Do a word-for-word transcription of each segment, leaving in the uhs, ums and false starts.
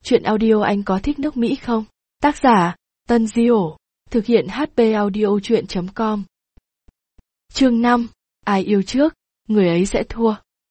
Chuyện audio anh có thích nước Mỹ không? Tác giả, Tân Diểu, thực hiện hát pê audio chuyện chấm com. Chương năm, ai yêu trước, người ấy sẽ thua.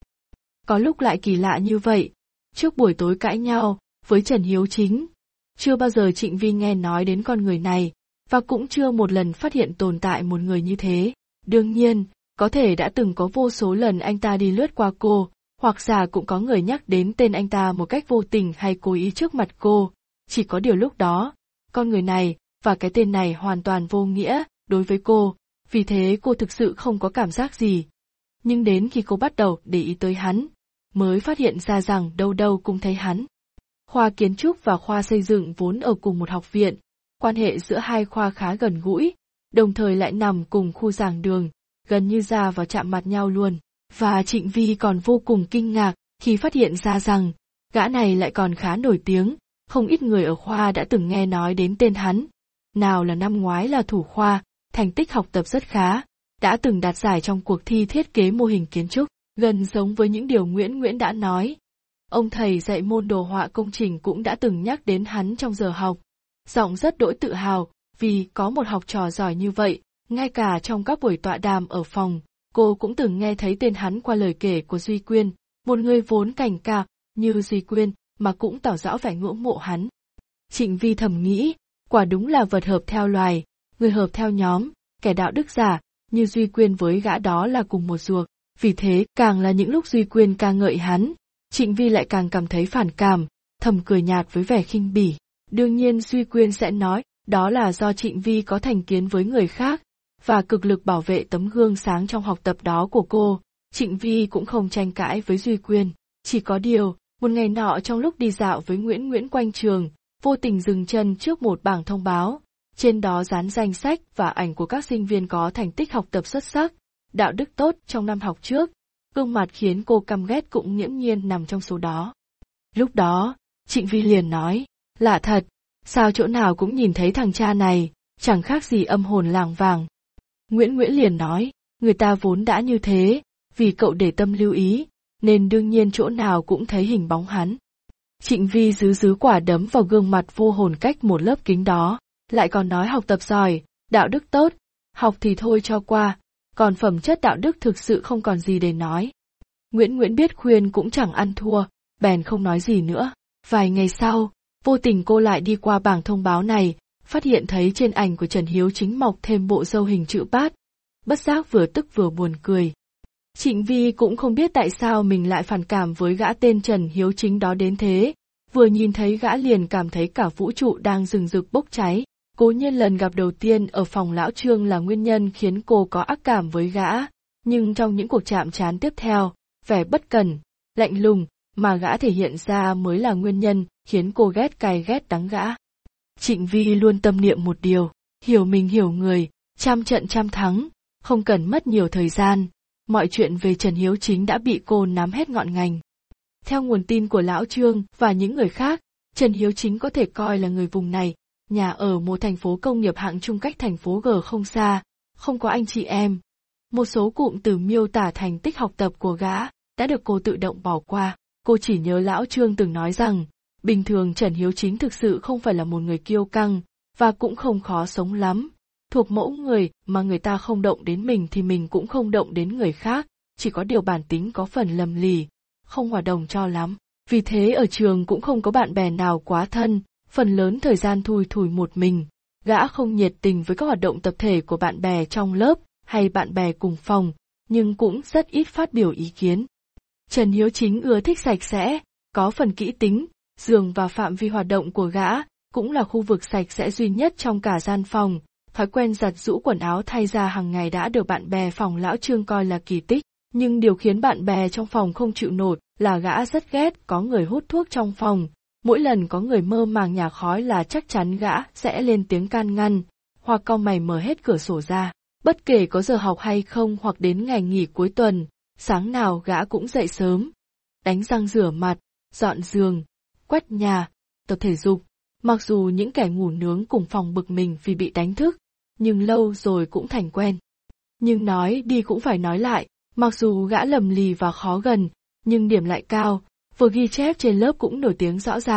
Có lúc lại kỳ lạ như vậy, trước buổi tối cãi nhau, với Trần Hiếu Chính, chưa bao giờ Trịnh Vi nghe nói đến con người này, và cũng chưa một lần phát hiện tồn tại một người như thế. Đương nhiên, có thể đã từng có vô số lần anh ta đi lướt qua cô, hoặc giả cũng có người nhắc đến tên anh ta một cách vô tình hay cố ý trước mặt cô, chỉ có điều lúc đó, con người này và cái tên này hoàn toàn vô nghĩa đối với cô, vì thế cô thực sự không có cảm giác gì. Nhưng đến khi cô bắt đầu để ý tới hắn, mới phát hiện ra rằng đâu đâu cũng thấy hắn. Khoa kiến trúc và khoa xây dựng vốn ở cùng một học viện, quan hệ giữa hai khoa khá gần gũi, đồng thời lại nằm cùng khu giảng đường, gần như ra vào chạm mặt nhau luôn. Và Trịnh Vi còn vô cùng kinh ngạc khi phát hiện ra rằng, gã này lại còn khá nổi tiếng, không ít người ở khoa đã từng nghe nói đến tên hắn. Nào là năm ngoái là thủ khoa, thành tích học tập rất khá, đã từng đạt giải trong cuộc thi thiết kế mô hình kiến trúc, gần giống với những điều Nguyễn Nguyễn đã nói. Ông thầy dạy môn đồ họa công trình cũng đã từng nhắc đến hắn trong giờ học, giọng rất đỗi tự hào vì có một học trò giỏi như vậy, ngay cả trong các buổi tọa đàm ở phòng. Cô cũng từng nghe thấy tên hắn qua lời kể của Duy Quyên, một người vốn cảnh cạc như Duy Quyên mà cũng tỏ rõ vẻ ngưỡng mộ hắn. Trịnh Vi thầm nghĩ, quả đúng là vật hợp theo loài, người hợp theo nhóm, kẻ đạo đức giả, như Duy Quyên với gã đó là cùng một ruột. Vì thế, càng là những lúc Duy Quyên ca ngợi hắn, Trịnh Vi lại càng cảm thấy phản cảm, thầm cười nhạt với vẻ khinh bỉ. Đương nhiên Duy Quyên sẽ nói, đó là do Trịnh Vi có thành kiến với người khác, và cực lực bảo vệ tấm gương sáng trong học tập đó của cô. Trịnh Vi cũng không tranh cãi với Duy Quyên, chỉ có điều, một ngày nọ trong lúc đi dạo với Nguyễn Nguyễn quanh trường, vô tình dừng chân trước một bảng thông báo, trên đó dán danh sách và ảnh của các sinh viên có thành tích học tập xuất sắc, đạo đức tốt trong năm học trước, gương mặt khiến cô căm ghét cũng nghiễm nhiên nằm trong số đó. Lúc đó, Trịnh Vi liền nói, lạ thật, sao chỗ nào cũng nhìn thấy thằng cha này, chẳng khác gì âm hồn lảng vảng. Nguyễn Nguyễn liền nói, người ta vốn đã như thế, vì cậu để tâm lưu ý, nên đương nhiên chỗ nào cũng thấy hình bóng hắn. Trịnh Vi dứ dứ quả đấm vào gương mặt vô hồn cách một lớp kính đó, lại còn nói học tập giỏi, đạo đức tốt, học thì thôi cho qua, còn phẩm chất đạo đức thực sự không còn gì để nói. Nguyễn Nguyễn biết khuyên cũng chẳng ăn thua, bèn không nói gì nữa. Vài ngày sau, vô tình cô lại đi qua bảng thông báo này, phát hiện thấy trên ảnh của Trần Hiếu Chính mọc thêm bộ râu hình chữ bát, bất giác vừa tức vừa buồn cười. Trịnh Vi cũng không biết tại sao mình lại phản cảm với gã tên Trần Hiếu Chính đó đến thế, vừa nhìn thấy gã liền cảm thấy cả vũ trụ đang rừng rực bốc cháy. Cố nhiên lần gặp đầu tiên ở phòng lão Trương là nguyên nhân khiến cô có ác cảm với gã, nhưng trong những cuộc chạm trán tiếp theo, vẻ bất cẩn, lạnh lùng mà gã thể hiện ra mới là nguyên nhân khiến cô ghét cay ghét đắng gã. Trịnh Vi luôn tâm niệm một điều, hiểu mình hiểu người, trăm trận trăm thắng, không cần mất nhiều thời gian, mọi chuyện về Trần Hiếu Chính đã bị cô nắm hết ngọn ngành. Theo nguồn tin của lão Trương và những người khác, Trần Hiếu Chính có thể coi là người vùng này, nhà ở một thành phố công nghiệp hạng trung cách thành phố G không xa, không có anh chị em. Một số cụm từ miêu tả thành tích học tập của gã đã được cô tự động bỏ qua, cô chỉ nhớ lão Trương từng nói rằng, bình thường Trần Hiếu Chính thực sự không phải là một người kiêu căng, và cũng không khó sống lắm. Thuộc mẫu người mà người ta không động đến mình thì mình cũng không động đến người khác, chỉ có điều bản tính có phần lầm lì, không hòa đồng cho lắm. Vì thế ở trường cũng không có bạn bè nào quá thân, phần lớn thời gian thui thủi một mình. Gã không nhiệt tình với các hoạt động tập thể của bạn bè trong lớp hay bạn bè cùng phòng, nhưng cũng rất ít phát biểu ý kiến. Trần Hiếu Chính ưa thích sạch sẽ, có phần kỹ tính. Giường và phạm vi hoạt động của gã cũng là khu vực sạch sẽ duy nhất trong cả gian phòng, thói quen giặt giũ quần áo thay ra hàng ngày đã được bạn bè phòng lão Trương coi là kỳ tích, nhưng điều khiến bạn bè trong phòng không chịu nổi là gã rất ghét có người hút thuốc trong phòng, mỗi lần có người mơ màng nhả khói là chắc chắn gã sẽ lên tiếng can ngăn, hoặc cau mày mở hết cửa sổ ra, bất kể có giờ học hay không hoặc đến ngày nghỉ cuối tuần, sáng nào gã cũng dậy sớm, đánh răng rửa mặt, dọn giường, quét nhà, tập thể dục. Mặc dù những kẻ ngủ nướng cùng phòng bực mình vì bị đánh thức, nhưng lâu rồi cũng thành quen. Nhưng nói đi cũng phải nói lại, mặc dù gã lầm lì và khó gần, nhưng điểm lại cao, vừa ghi chép trên lớp cũng nổi tiếng rõ ràng,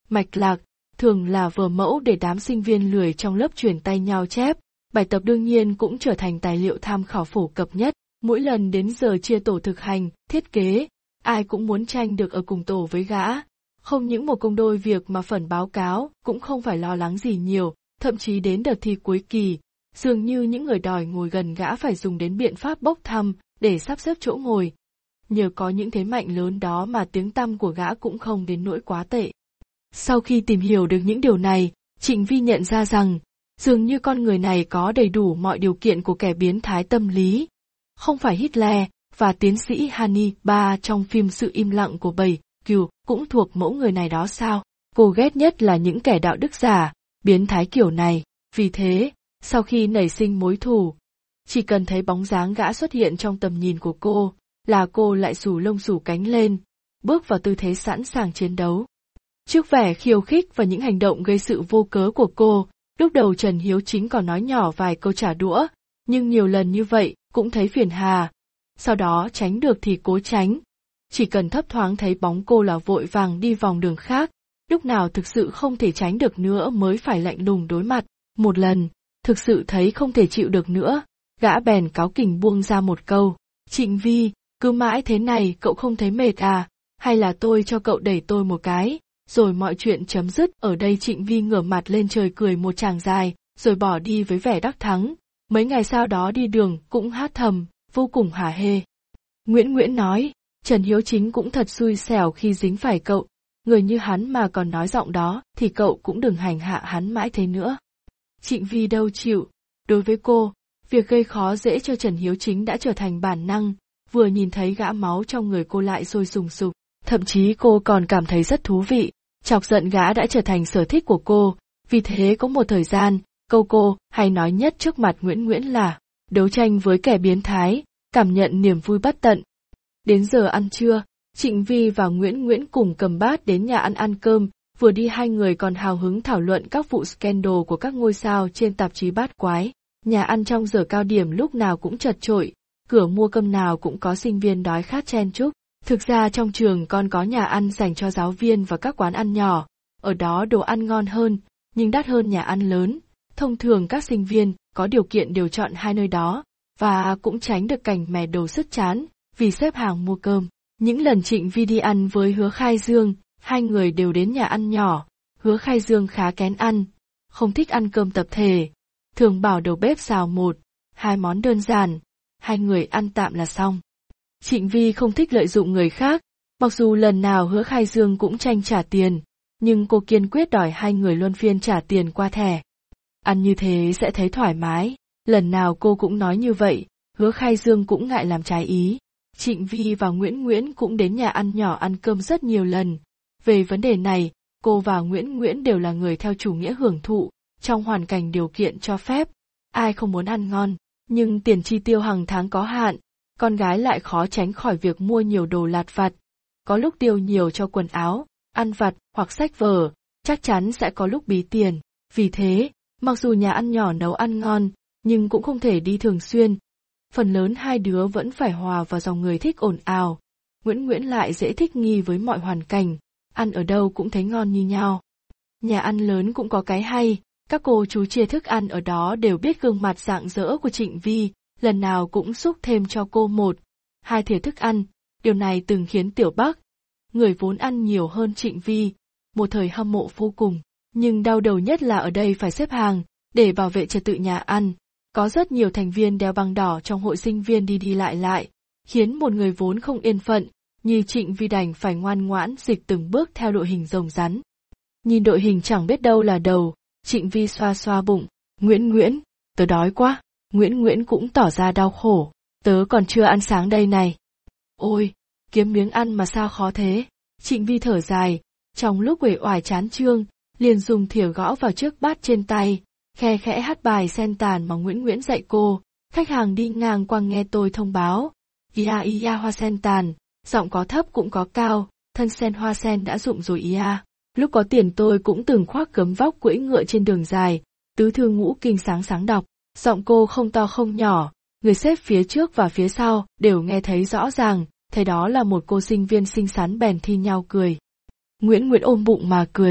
mạch lạc, thường là vở mẫu để đám sinh viên lười trong lớp truyền tay nhau chép. Bài tập đương nhiên cũng trở thành tài liệu tham khảo phổ cập nhất. Mỗi lần đến giờ chia tổ thực hành, thiết kế, ai cũng muốn tranh được ở cùng tổ với gã. Không những một công đôi việc mà phần báo cáo cũng không phải lo lắng gì nhiều, thậm chí đến đợt thi cuối kỳ, dường như những người đòi ngồi gần gã phải dùng đến biện pháp bốc thăm để sắp xếp chỗ ngồi. Nhờ có những thế mạnh lớn đó mà tiếng tăm của gã cũng không đến nỗi quá tệ. Sau khi tìm hiểu được những điều này, Trịnh Vi nhận ra rằng, dường như con người này có đầy đủ mọi điều kiện của kẻ biến thái tâm lý. Không phải Hitler và tiến sĩ Hannibal trong phim Sự im lặng của bầy cừu cũng thuộc mẫu người này đó sao? Cô ghét nhất là những kẻ đạo đức giả, biến thái kiểu này. Vì thế, sau khi nảy sinh mối thù, chỉ cần thấy bóng dáng gã xuất hiện trong tầm nhìn của cô, là cô lại xù lông xù cánh lên, bước vào tư thế sẵn sàng chiến đấu. Trước vẻ khiêu khích và những hành động gây sự vô cớ của cô, lúc đầu Trần Hiếu Chính còn nói nhỏ vài câu trả đũa, nhưng nhiều lần như vậy cũng thấy phiền hà. Sau đó tránh được thì cố tránh. Chỉ cần thấp thoáng thấy bóng cô là vội vàng đi vòng đường khác, lúc nào thực sự không thể tránh được nữa mới phải lạnh lùng đối mặt. Một lần, thực sự thấy không thể chịu được nữa, gã bèn cáu kỉnh buông ra một câu. Trịnh Vi, cứ mãi thế này cậu không thấy mệt à, hay là tôi cho cậu đẩy tôi một cái, rồi mọi chuyện chấm dứt. Ở đây Trịnh Vi ngửa mặt lên trời cười một tràng dài, rồi bỏ đi với vẻ đắc thắng. Mấy ngày sau đó đi đường cũng hát thầm, vô cùng hả hê. Nguyễn Nguyễn nói, Trần Hiếu Chính cũng thật xui xẻo khi dính phải cậu, người như hắn mà còn nói giọng đó thì cậu cũng đừng hành hạ hắn mãi thế nữa. Trịnh Vi đâu chịu, đối với cô, việc gây khó dễ cho Trần Hiếu Chính đã trở thành bản năng, vừa nhìn thấy gã máu trong người cô lại sôi sùng sục, thậm chí cô còn cảm thấy rất thú vị, chọc giận gã đã trở thành sở thích của cô, vì thế có một thời gian, câu cô hay nói nhất trước mặt Nguyễn Nguyễn là, đấu tranh với kẻ biến thái, cảm nhận niềm vui bất tận. Đến giờ ăn trưa, Trịnh Vi và Nguyễn Nguyễn cùng cầm bát đến nhà ăn ăn cơm, vừa đi hai người còn hào hứng thảo luận các vụ scandal của các ngôi sao trên tạp chí Bát Quái. Nhà ăn trong giờ cao điểm lúc nào cũng chật chội, cửa mua cơm nào cũng có sinh viên đói khát chen chúc. Thực ra trong trường còn có nhà ăn dành cho giáo viên và các quán ăn nhỏ, ở đó đồ ăn ngon hơn, nhưng đắt hơn nhà ăn lớn. Thông thường các sinh viên có điều kiện đều chọn hai nơi đó, và cũng tránh được cảnh mè đồ sứt chán vì xếp hàng mua cơm. Những lần Trịnh Vi đi ăn với Hứa Khai Dương, hai người đều đến nhà ăn nhỏ. Hứa Khai Dương khá kén ăn, không thích ăn cơm tập thể, thường bảo đầu bếp xào một, hai món đơn giản, hai người ăn tạm là xong. Trịnh Vi không thích lợi dụng người khác, mặc dù lần nào Hứa Khai Dương cũng tranh trả tiền, nhưng cô kiên quyết đòi hai người luân phiên trả tiền qua thẻ. Ăn như thế sẽ thấy thoải mái, lần nào cô cũng nói như vậy, Hứa Khai Dương cũng ngại làm trái ý. Trịnh Vi và Nguyễn Nguyễn cũng đến nhà ăn nhỏ ăn cơm rất nhiều lần. Về vấn đề này, cô và Nguyễn Nguyễn đều là người theo chủ nghĩa hưởng thụ, trong hoàn cảnh điều kiện cho phép, ai không muốn ăn ngon, nhưng tiền chi tiêu hàng tháng có hạn, con gái lại khó tránh khỏi việc mua nhiều đồ lặt vặt. Có lúc tiêu nhiều cho quần áo, ăn vặt hoặc sách vở, chắc chắn sẽ có lúc bí tiền. Vì thế, mặc dù nhà ăn nhỏ nấu ăn ngon, nhưng cũng không thể đi thường xuyên. Phần lớn hai đứa vẫn phải hòa vào dòng người thích ồn ào. Nguyễn Nguyễn lại dễ thích nghi với mọi hoàn cảnh, ăn ở đâu cũng thấy ngon như nhau. Nhà ăn lớn cũng có cái hay, các cô chú chia thức ăn ở đó đều biết gương mặt rạng rỡ của Trịnh Vi, lần nào cũng xúc thêm cho cô một, hai thìa thức ăn. Điều này từng khiến Tiểu Bắc, người vốn ăn nhiều hơn Trịnh Vi, một thời hâm mộ vô cùng. Nhưng đau đầu nhất là ở đây phải xếp hàng, để bảo vệ trật tự nhà ăn. Có rất nhiều thành viên đeo băng đỏ trong hội sinh viên đi đi lại lại, khiến một người vốn không yên phận, như Trịnh Vi đành phải ngoan ngoãn dịch từng bước theo đội hình rồng rắn. Nhìn đội hình chẳng biết đâu là đầu, Trịnh Vi xoa xoa bụng, Nguyễn Nguyễn, tớ đói quá. Nguyễn Nguyễn cũng tỏ ra đau khổ, tớ còn chưa ăn sáng đây này. Ôi, kiếm miếng ăn mà sao khó thế. Trịnh Vi thở dài, trong lúc uể oải chán chương, liền dùng thìa gõ vào chiếc bát trên tay, khe khẽ hát bài sen tàn mà Nguyễn Nguyễn dạy cô. Khách hàng đi ngang qua nghe tôi thông báo, ia ia hoa sen tàn, giọng có thấp cũng có cao, thân sen hoa sen đã rụng rồi ia. Lúc có tiền tôi cũng từng khoác gấm vóc cưỡi ngựa trên đường dài, tứ thư ngũ kinh sáng sáng đọc. Giọng cô không to không nhỏ, người xếp phía trước và phía sau đều nghe thấy rõ ràng, thấy đó là một cô sinh viên xinh xắn bèn thi nhau cười. Nguyễn Nguyễn ôm bụng mà cười,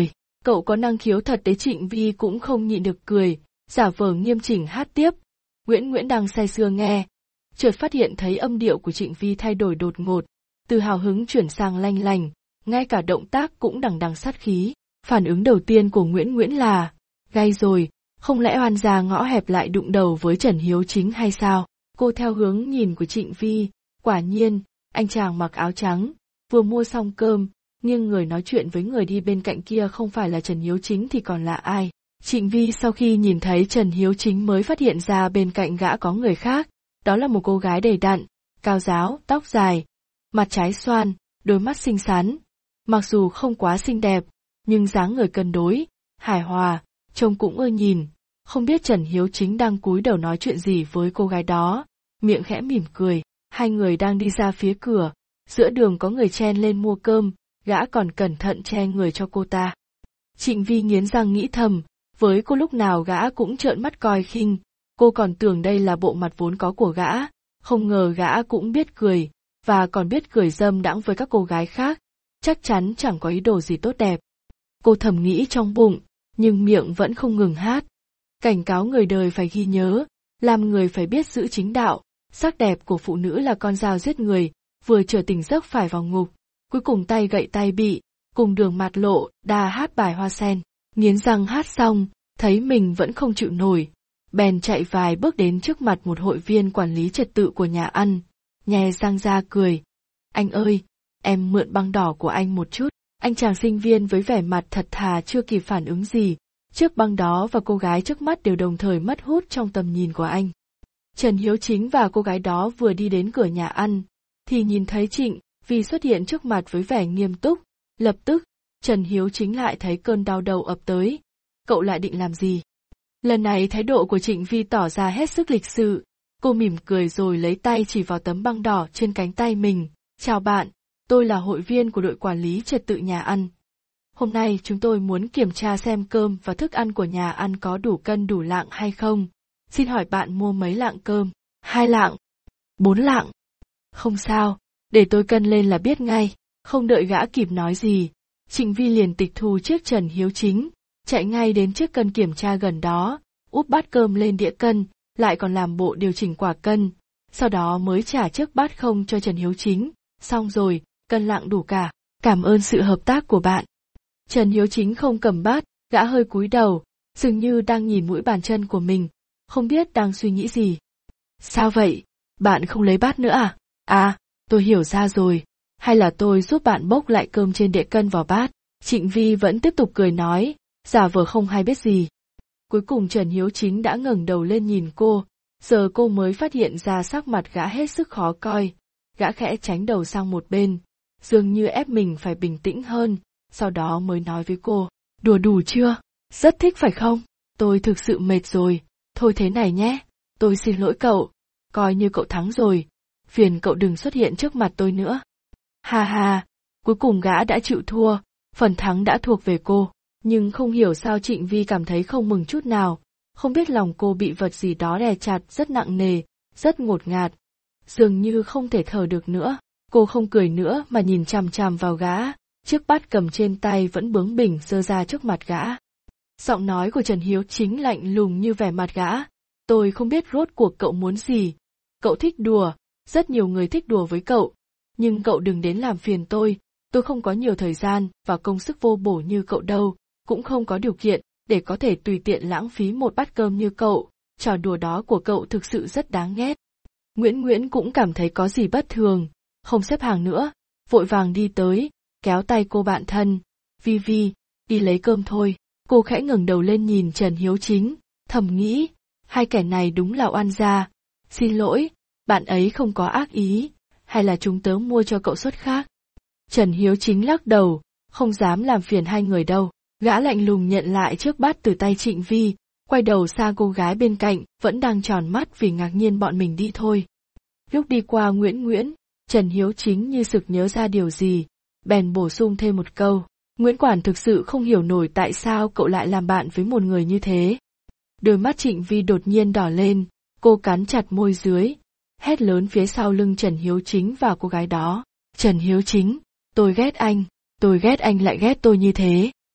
Cậu có năng khiếu thật đấy. Trịnh Vi cũng không nhịn được cười, giả vờ nghiêm chỉnh hát tiếp. Nguyễn Nguyễn đang say sưa nghe, chợt phát hiện thấy âm điệu của Trịnh Vi thay đổi đột ngột, từ hào hứng chuyển sang lanh lành, ngay cả động tác cũng đằng đằng sát khí. Phản ứng đầu tiên của Nguyễn Nguyễn là, gay rồi, không lẽ oan gia ngõ hẹp lại đụng đầu với Trần Hiếu Chính hay sao? Cô theo hướng nhìn của Trịnh Vi, quả nhiên, anh chàng mặc áo trắng, vừa mua xong cơm, nhưng người nói chuyện với người đi bên cạnh kia không phải là Trần Hiếu Chính thì còn là ai? Trịnh Vi sau khi nhìn thấy Trần Hiếu Chính mới phát hiện ra bên cạnh gã có người khác, đó là một cô gái đầy đặn, cao ráo, tóc dài, mặt trái xoan, đôi mắt xinh xắn. Mặc dù không quá xinh đẹp, nhưng dáng người cân đối, hài hòa, trông cũng ưa nhìn. Không biết Trần Hiếu Chính đang cúi đầu nói chuyện gì với cô gái đó, miệng khẽ mỉm cười. Hai người đang đi ra phía cửa, giữa đường có người chen lên mua cơm, gã còn cẩn thận che người cho cô ta. Trịnh Vi nghiến răng nghĩ thầm, với cô lúc nào gã cũng trợn mắt coi khinh, cô còn tưởng đây là bộ mặt vốn có của gã, không ngờ gã cũng biết cười, và còn biết cười dâm đãng với các cô gái khác, chắc chắn chẳng có ý đồ gì tốt đẹp. Cô thầm nghĩ trong bụng, nhưng miệng vẫn không ngừng hát. Cảnh cáo người đời phải ghi nhớ, làm người phải biết giữ chính đạo, sắc đẹp của phụ nữ là con dao giết người, vừa trở tỉnh giấc phải vào ngục, cuối cùng tay gậy tay bị, cùng đường mạt lộ, đà hát bài Hoa Sen. Nghiến răng hát xong, thấy mình vẫn không chịu nổi, bèn chạy vài bước đến trước mặt một hội viên quản lý trật tự của nhà ăn, nhe răng ra cười. Anh ơi, em mượn băng đỏ của anh một chút. Anh chàng sinh viên với vẻ mặt thật thà chưa kịp phản ứng gì, chiếc băng đó và cô gái trước mắt đều đồng thời mất hút trong tầm nhìn của anh. Trần Hiếu Chính và cô gái đó vừa đi đến cửa nhà ăn, thì nhìn thấy Trịnh Vi xuất hiện trước mặt với vẻ nghiêm túc. Lập tức, Trần Hiếu Chính lại thấy cơn đau đầu ập tới. Cậu lại định làm gì? Lần này thái độ của Trịnh Vi tỏ ra hết sức lịch sự. Cô mỉm cười rồi lấy tay chỉ vào tấm băng đỏ trên cánh tay mình. Chào bạn, tôi là hội viên của đội quản lý trật tự nhà ăn. Hôm nay chúng tôi muốn kiểm tra xem cơm và thức ăn của nhà ăn có đủ cân đủ lạng hay không. Xin hỏi bạn mua mấy lạng cơm? Hai lạng? Bốn lạng? Không sao, để tôi cân lên là biết ngay. Không đợi gã kịp nói gì, Trịnh Vi liền tịch thu chiếc Trần Hiếu Chính, chạy ngay đến chiếc cân kiểm tra gần đó, úp bát cơm lên đĩa cân, lại còn làm bộ điều chỉnh quả cân, sau đó mới trả chiếc bát không cho Trần Hiếu Chính. Xong rồi, cân lạng đủ cả, cảm ơn sự hợp tác của bạn. Trần Hiếu Chính không cầm bát, gã hơi cúi đầu, dường như đang nhìn mũi bàn chân của mình, không biết đang suy nghĩ gì. Sao vậy? Bạn không lấy bát nữa à? À, tôi hiểu ra rồi. Hay là tôi giúp bạn bốc lại cơm trên đĩa cân vào bát? Trịnh Vi vẫn tiếp tục cười nói, giả vờ không hay biết gì. Cuối cùng Trần Hiếu Chính đã ngẩng đầu lên nhìn cô, giờ cô mới phát hiện ra sắc mặt gã hết sức khó coi. Gã khẽ tránh đầu sang một bên, dường như ép mình phải bình tĩnh hơn, sau đó mới nói với cô, đùa đủ chưa? Rất thích phải không? Tôi thực sự mệt rồi, thôi thế này nhé, tôi xin lỗi cậu, coi như cậu thắng rồi, phiền cậu đừng xuất hiện trước mặt tôi nữa. Ha ha, cuối cùng gã đã chịu thua, phần thắng đã thuộc về cô, nhưng không hiểu sao Trịnh Vi cảm thấy không mừng chút nào, không biết lòng cô bị vật gì đó đè chặt rất nặng nề, rất ngột ngạt, dường như không thể thở được nữa. Cô không cười nữa mà nhìn chằm chằm vào gã, chiếc bát cầm trên tay vẫn bướng bỉnh giơ ra trước mặt gã. Giọng nói của Trần Hiếu Chính lạnh lùng như vẻ mặt gã, tôi không biết rốt cuộc cậu muốn gì. Cậu thích đùa, rất nhiều người thích đùa với cậu, nhưng cậu đừng đến làm phiền tôi, tôi không có nhiều thời gian và công sức vô bổ như cậu đâu, cũng không có điều kiện để có thể tùy tiện lãng phí một bát cơm như cậu, trò đùa đó của cậu thực sự rất đáng ghét. Nguyễn Nguyễn cũng cảm thấy có gì bất thường, không xếp hàng nữa, vội vàng đi tới, kéo tay cô bạn thân, Vi Vi, đi lấy cơm thôi. Cô khẽ ngẩng đầu lên nhìn Trần Hiếu Chính, thầm nghĩ, hai kẻ này đúng là oan gia. Xin lỗi, bạn ấy không có ác ý, hay là chúng tớ mua cho cậu suất khác? Trần Hiếu Chính lắc đầu, không dám làm phiền hai người đâu. Gã lạnh lùng nhận lại chiếc bát từ tay Trịnh Vi, quay đầu sang cô gái bên cạnh, vẫn đang tròn mắt vì ngạc nhiên bọn mình đi thôi. Lúc đi qua Nguyễn Nguyễn, Trần Hiếu Chính như sực nhớ ra điều gì, bèn bổ sung thêm một câu. Nguyễn Quản thực sự không hiểu nổi tại sao cậu lại làm bạn với một người như thế. Đôi mắt Trịnh Vi đột nhiên đỏ lên, cô cắn chặt môi dưới, hét lớn phía sau lưng Trần Hiếu Chính và cô gái đó. Trần Hiếu Chính, tôi ghét anh, tôi ghét anh lại ghét tôi như thế.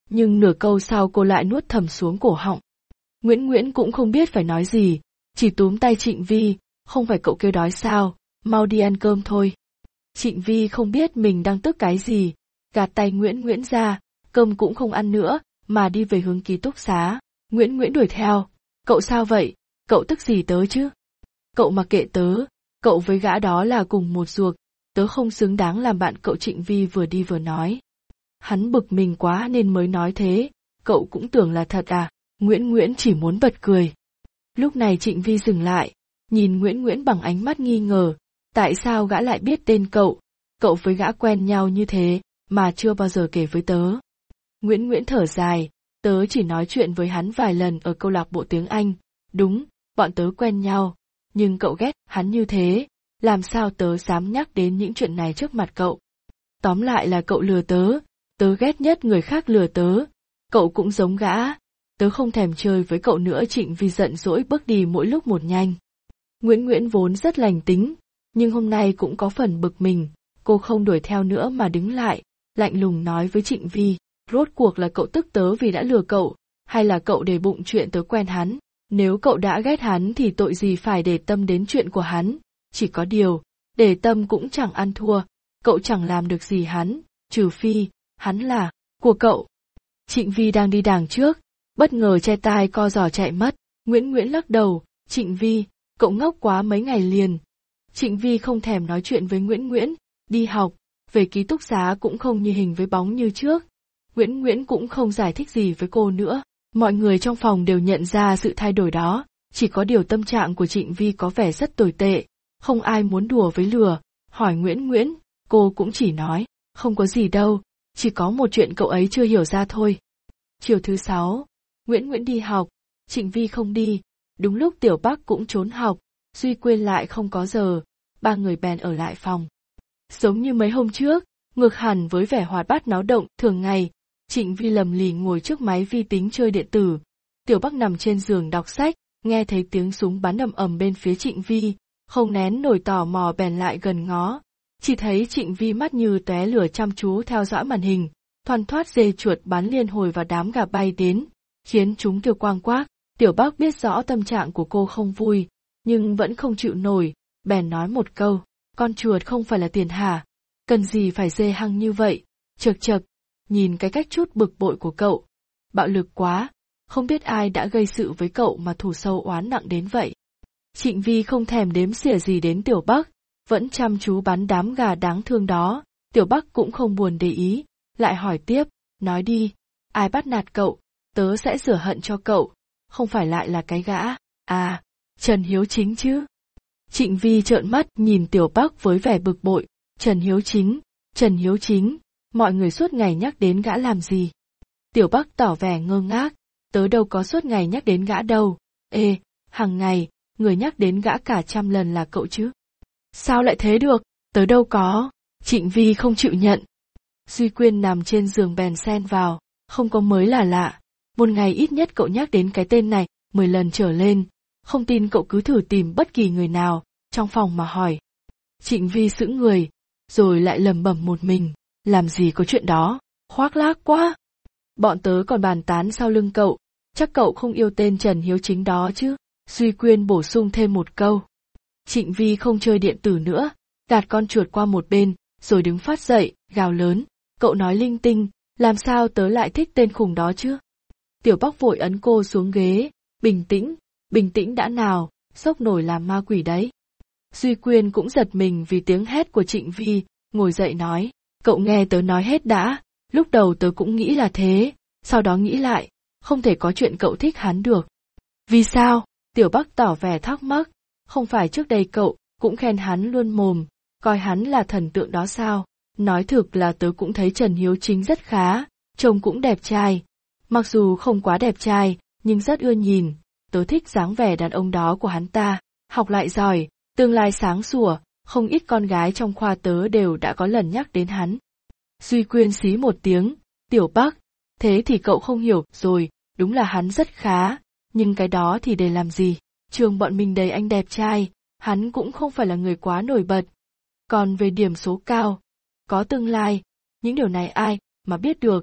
nhưng nửa câu sau cô lại nuốt thầm xuống cổ họng. Nguyễn Nguyễn cũng không biết phải nói gì, chỉ túm tay Trịnh Vi, không phải cậu kêu đói sao, mau đi ăn cơm thôi. Trịnh Vi không biết mình đang tức cái gì, gạt tay Nguyễn Nguyễn ra, cơm cũng không ăn nữa, mà đi về hướng ký túc xá. Nguyễn Nguyễn đuổi theo, cậu sao vậy, cậu tức gì tớ chứ? Cậu mặc kệ tớ, cậu với gã đó là cùng một ruột, tớ không xứng đáng làm bạn cậu. Trịnh Vi vừa đi vừa nói. Hắn bực mình quá nên mới nói thế, cậu cũng tưởng là thật à? Nguyễn Nguyễn chỉ muốn bật cười. Lúc này Trịnh Vi dừng lại, nhìn Nguyễn Nguyễn bằng ánh mắt nghi ngờ, tại sao gã lại biết tên cậu, cậu với gã quen nhau như thế, mà chưa bao giờ kể với tớ. Nguyễn Nguyễn thở dài, tớ chỉ nói chuyện với hắn vài lần ở câu lạc bộ tiếng Anh, đúng, bọn tớ quen nhau, nhưng cậu ghét hắn như thế, làm sao tớ dám nhắc đến những chuyện này trước mặt cậu. Tóm lại là cậu lừa tớ, tớ ghét nhất người khác lừa tớ, cậu cũng giống gã, tớ không thèm chơi với cậu nữa. Trịnh Vi giận dỗi bước đi mỗi lúc một nhanh. Nguyễn Nguyễn vốn rất lành tính, nhưng hôm nay cũng có phần bực mình, cô không đuổi theo nữa mà đứng lại, lạnh lùng nói với Trịnh Vi, rốt cuộc là cậu tức tớ vì đã lừa cậu, hay là cậu để bụng chuyện tớ quen hắn? Nếu cậu đã ghét hắn thì tội gì phải để tâm đến chuyện của hắn, chỉ có điều, để tâm cũng chẳng ăn thua, cậu chẳng làm được gì hắn, trừ phi, hắn là, của cậu. Trịnh Vi đang đi đằng trước, bất ngờ che tai co giò chạy mất, Nguyễn Nguyễn lắc đầu, Trịnh Vi, cậu ngốc quá mấy ngày liền. Trịnh Vi không thèm nói chuyện với Nguyễn Nguyễn, đi học, về ký túc xá cũng không như hình với bóng như trước. Nguyễn Nguyễn cũng không giải thích gì với cô nữa, mọi người trong phòng đều nhận ra sự thay đổi đó, chỉ có điều tâm trạng của Trịnh Vi có vẻ rất tồi tệ, không ai muốn đùa với lừa, hỏi Nguyễn Nguyễn, cô cũng chỉ nói, không có gì đâu, chỉ có một chuyện cậu ấy chưa hiểu ra thôi. Chiều thứ sáu, Nguyễn Nguyễn đi học, Trịnh Vi không đi, đúng lúc Tiểu Bắc cũng trốn học, Duy Quyên lại không có giờ, ba người bèn ở lại phòng. Giống như mấy hôm trước, ngược hẳn với vẻ hoạt bát náo động thường ngày, Trịnh Vi lầm lì ngồi trước máy vi tính chơi điện tử. Tiểu Bắc nằm trên giường đọc sách, nghe thấy tiếng súng bắn ầm ầm bên phía Trịnh Vi, không nén nổi tò mò bèn lại gần ngó. Chỉ thấy Trịnh Vi mắt như tóe lửa chăm chú theo dõi màn hình, thoăn thoắt dê chuột bắn liên hồi vào đám gà bay đến, khiến chúng kêu quang quác. Tiểu Bắc biết rõ tâm trạng của cô không vui, nhưng vẫn không chịu nổi, bèn nói một câu, con chuột không phải là tiền hả? Cần gì phải dê hăng như vậy? Chậc chậc, nhìn cái cách chút bực bội của cậu. Bạo lực quá, không biết ai đã gây sự với cậu mà thù sâu oán nặng đến vậy. Trịnh Vi không thèm đếm xỉa gì đến Tiểu Bắc, vẫn chăm chú bắn đám gà đáng thương đó. Tiểu Bắc cũng không buồn để ý, lại hỏi tiếp, nói đi, ai bắt nạt cậu, tớ sẽ rửa hận cho cậu, không phải lại là cái gã, à, Trần Hiếu Chính chứ. Trịnh Vi trợn mắt nhìn Tiểu Bắc với vẻ bực bội, Trần Hiếu Chính, Trần Hiếu Chính, mọi người suốt ngày nhắc đến gã làm gì? Tiểu Bắc tỏ vẻ ngơ ngác, tớ đâu có suốt ngày nhắc đến gã đâu, ê, hàng ngày, người nhắc đến gã cả trăm lần là cậu chứ. Sao lại thế được, tớ đâu có, Trịnh Vi không chịu nhận. Duy Quyên nằm trên giường bèn xen vào, không có mới là lạ, một ngày ít nhất cậu nhắc đến cái tên này, mười lần trở lên, không tin cậu cứ thử tìm bất kỳ người nào, trong phòng mà hỏi. Trịnh Vi sững người, rồi lại lẩm bẩm một mình, làm gì có chuyện đó, khoác lác quá. Bọn tớ còn bàn tán sau lưng cậu, chắc cậu không yêu tên Trần Hiếu Chính đó chứ, Duy Quyên bổ sung thêm một câu. Trịnh Vi không chơi điện tử nữa, gạt con chuột qua một bên, rồi đứng phát dậy, gào lớn, cậu nói linh tinh, làm sao tớ lại thích tên khùng đó chứ? Tiểu Bắc vội ấn cô xuống ghế, bình tĩnh, bình tĩnh đã nào, sốc nổi làm ma quỷ đấy. Duy Quyên cũng giật mình vì tiếng hét của Trịnh Vi, ngồi dậy nói, cậu nghe tớ nói hết đã, lúc đầu tớ cũng nghĩ là thế, sau đó nghĩ lại, không thể có chuyện cậu thích hắn được. Vì sao? Tiểu Bắc tỏ vẻ thắc mắc, không phải trước đây cậu cũng khen hắn luôn mồm, coi hắn là thần tượng đó sao? Nói thực là tớ cũng thấy Trần Hiếu Chính rất khá, trông cũng đẹp trai. Mặc dù không quá đẹp trai, nhưng rất ưa nhìn, tớ thích dáng vẻ đàn ông đó của hắn ta, học lại giỏi, tương lai sáng sủa, không ít con gái trong khoa tớ đều đã có lần nhắc đến hắn. Duy Quyên xí một tiếng, Tiểu Bắc, thế thì cậu không hiểu rồi, đúng là hắn rất khá, nhưng cái đó thì để làm gì, trường bọn mình đầy anh đẹp trai, hắn cũng không phải là người quá nổi bật. Còn về điểm số cao, có tương lai, những điều này ai mà biết được.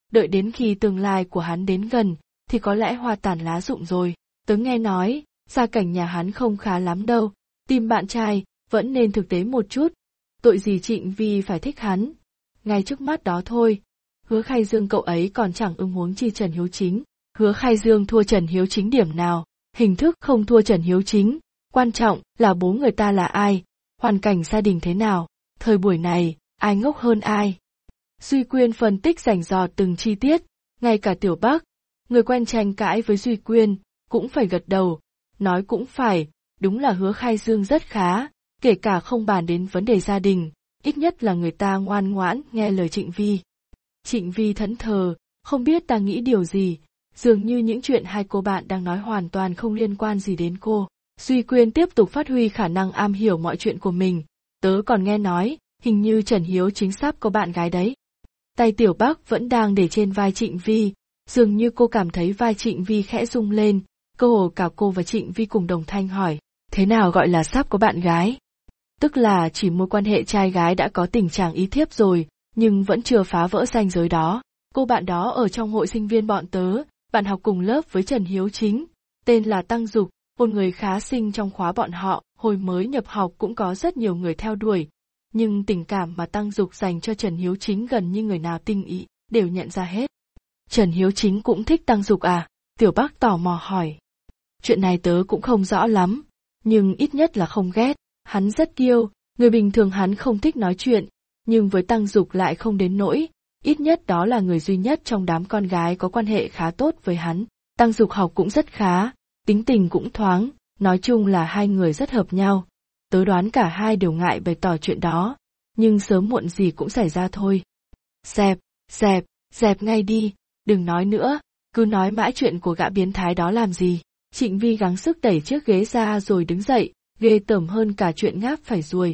đợi đến khi tương lai của hắn đến gần, thì có lẽ hoa tàn lá rụng rồi. Tớ nghe nói, gia cảnh nhà hắn không khá lắm đâu, tìm bạn trai, vẫn nên thực tế một chút. Tội gì Trịnh Vi phải thích hắn. Ngay trước mắt đó thôi, Hứa Khai Dương cậu ấy còn chẳng ưng huống chi Trần Hiếu Chính. Hứa Khai Dương thua Trần Hiếu Chính điểm nào, hình thức không thua Trần Hiếu Chính, quan trọng là bố người ta là ai, hoàn cảnh gia đình thế nào, thời buổi này, ai ngốc hơn ai. Duy Quyên phân tích rành rọt từng chi tiết, ngay cả Tiểu Bắc, người quen tranh cãi với Duy Quyên, cũng phải gật đầu, nói cũng phải, đúng là Hứa Khai Dương rất khá, kể cả không bàn đến vấn đề gia đình, ít nhất là người ta ngoan ngoãn nghe lời Trịnh Vi. Trịnh Vi thẫn thờ, không biết đang nghĩ điều gì, dường như những chuyện hai cô bạn đang nói hoàn toàn không liên quan gì đến cô. Duy Quyên tiếp tục phát huy khả năng am hiểu mọi chuyện của mình, tớ còn nghe nói, hình như Trần Hiếu Chính sắp có bạn gái đấy. Tay Tiểu Bắc vẫn đang để trên vai Trịnh Vi, dường như cô cảm thấy vai Trịnh Vi khẽ rung lên, cơ hồ cả cô và Trịnh Vi cùng đồng thanh hỏi, thế nào gọi là sắp có bạn gái? Tức là chỉ mối quan hệ trai gái đã có tình trạng ý thiếp rồi, nhưng vẫn chưa phá vỡ ranh giới đó. Cô bạn đó ở trong hội sinh viên bọn tớ, bạn học cùng lớp với Trần Hiếu Chính, tên là Tăng Dục, một người khá xinh trong khóa bọn họ, hồi mới nhập học cũng có rất nhiều người theo đuổi. Nhưng tình cảm mà Tăng Dục dành cho Trần Hiếu Chính gần như người nào tinh ý, đều nhận ra hết. Trần Hiếu Chính cũng thích Tăng Dục à? Tiểu Bắc tò mò hỏi. Chuyện này tớ cũng không rõ lắm, nhưng ít nhất là không ghét, hắn rất kiêu, người bình thường hắn không thích nói chuyện, nhưng với Tăng Dục lại không đến nỗi, ít nhất đó là người duy nhất trong đám con gái có quan hệ khá tốt với hắn. Tăng Dục học cũng rất khá, tính tình cũng thoáng, nói chung là hai người rất hợp nhau. Tớ đoán cả hai đều ngại bày tỏ chuyện đó, nhưng sớm muộn gì cũng xảy ra thôi. Dẹp, dẹp, dẹp ngay đi, đừng nói nữa, cứ nói mãi chuyện của gã biến thái đó làm gì. Trịnh Vi gắng sức đẩy chiếc ghế ra rồi đứng dậy, ghê tởm hơn cả chuyện ngáp phải ruồi.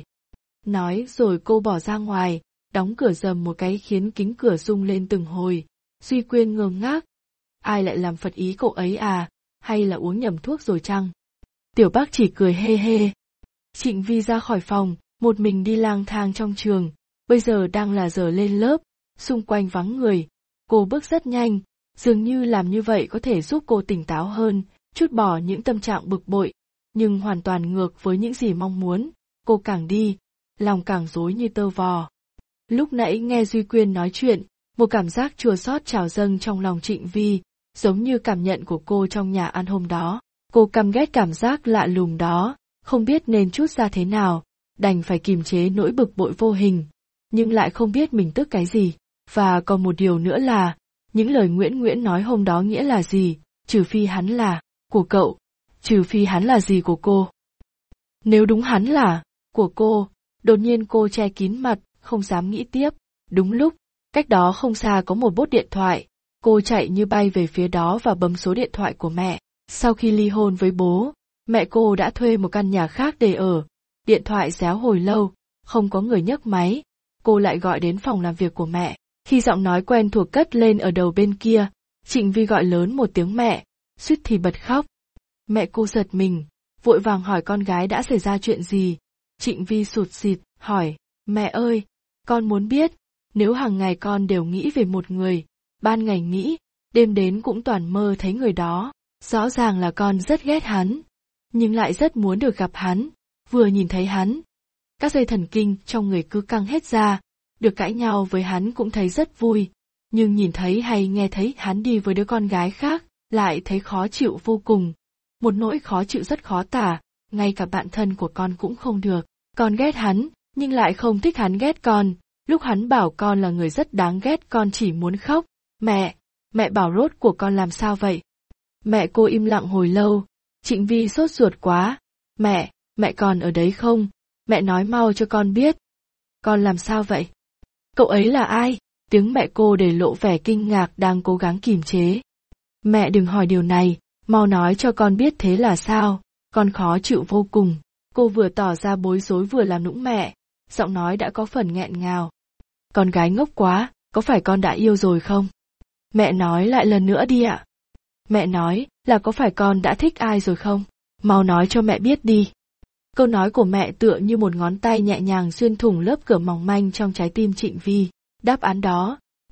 Nói rồi cô bỏ ra ngoài, đóng cửa rầm một cái khiến kính cửa rung lên từng hồi. Duy Quyên ngơ ngác. Ai lại làm phật ý cậu ấy à, hay là uống nhầm thuốc rồi chăng? Tiểu Bắc chỉ cười hê hê. Trịnh Vi ra khỏi phòng, một mình đi lang thang trong trường. Bây giờ đang là giờ lên lớp, xung quanh vắng người. Cô bước rất nhanh, dường như làm như vậy có thể giúp cô tỉnh táo hơn, trút bỏ những tâm trạng bực bội, nhưng hoàn toàn ngược với những gì mong muốn. Cô càng đi, lòng càng rối như tơ vò. Lúc nãy nghe Duy Quyên nói chuyện, một cảm giác chua xót trào dâng trong lòng Trịnh Vi, giống như cảm nhận của cô trong nhà ăn hôm đó. Cô căm ghét cảm giác lạ lùng đó, không biết nên trút ra thế nào, đành phải kìm chế nỗi bực bội vô hình, nhưng lại không biết mình tức cái gì. Và còn một điều nữa là, những lời Nguyễn Nguyễn nói hôm đó nghĩa là gì, trừ phi hắn là của cậu, trừ phi hắn là gì của cô. Nếu đúng hắn là của cô, đột nhiên cô che kín mặt, không dám nghĩ tiếp. Đúng lúc, cách đó không xa có một bốt điện thoại, cô chạy như bay về phía đó và bấm số điện thoại của mẹ. Sau khi ly hôn với bố, mẹ cô đã thuê một căn nhà khác để ở. Điện thoại réo hồi lâu, không có người nhấc máy, cô lại gọi đến phòng làm việc của mẹ. Khi giọng nói quen thuộc cất lên ở đầu bên kia, Trịnh Vi gọi lớn một tiếng mẹ, suýt thì bật khóc. Mẹ cô giật mình, vội vàng hỏi con gái đã xảy ra chuyện gì. Trịnh Vi sụt sịt, hỏi, mẹ ơi, con muốn biết, nếu hàng ngày con đều nghĩ về một người, ban ngày nghĩ, đêm đến cũng toàn mơ thấy người đó, rõ ràng là con rất ghét hắn, nhưng lại rất muốn được gặp hắn, vừa nhìn thấy hắn. Các dây thần kinh trong người cứ căng hết ra, được cãi nhau với hắn cũng thấy rất vui, nhưng nhìn thấy hay nghe thấy hắn đi với đứa con gái khác, lại thấy khó chịu vô cùng. Một nỗi khó chịu rất khó tả, ngay cả bạn thân của con cũng không được. Con ghét hắn, nhưng lại không thích hắn ghét con. Lúc hắn bảo con là người rất đáng ghét con chỉ muốn khóc. Mẹ, mẹ bảo rốt của con làm sao vậy? Mẹ cô im lặng hồi lâu. Trịnh Vi sốt ruột quá. Mẹ, mẹ còn ở đấy không? Mẹ nói mau cho con biết. Con làm sao vậy? Cậu ấy là ai? Tiếng mẹ cô để lộ vẻ kinh ngạc đang cố gắng kìm chế. Mẹ đừng hỏi điều này, mau nói cho con biết thế là sao, con khó chịu vô cùng. Cô vừa tỏ ra bối rối vừa làm nũng mẹ, giọng nói đã có phần nghẹn ngào. Con gái ngốc quá, có phải con đã yêu rồi không? Mẹ nói lại lần nữa đi ạ. Mẹ nói là có phải con đã thích ai rồi không? Mau nói cho mẹ biết đi. Câu nói của mẹ tựa như một ngón tay nhẹ nhàng xuyên thủng lớp cửa mỏng manh trong trái tim Trịnh Vi. Đáp án đó,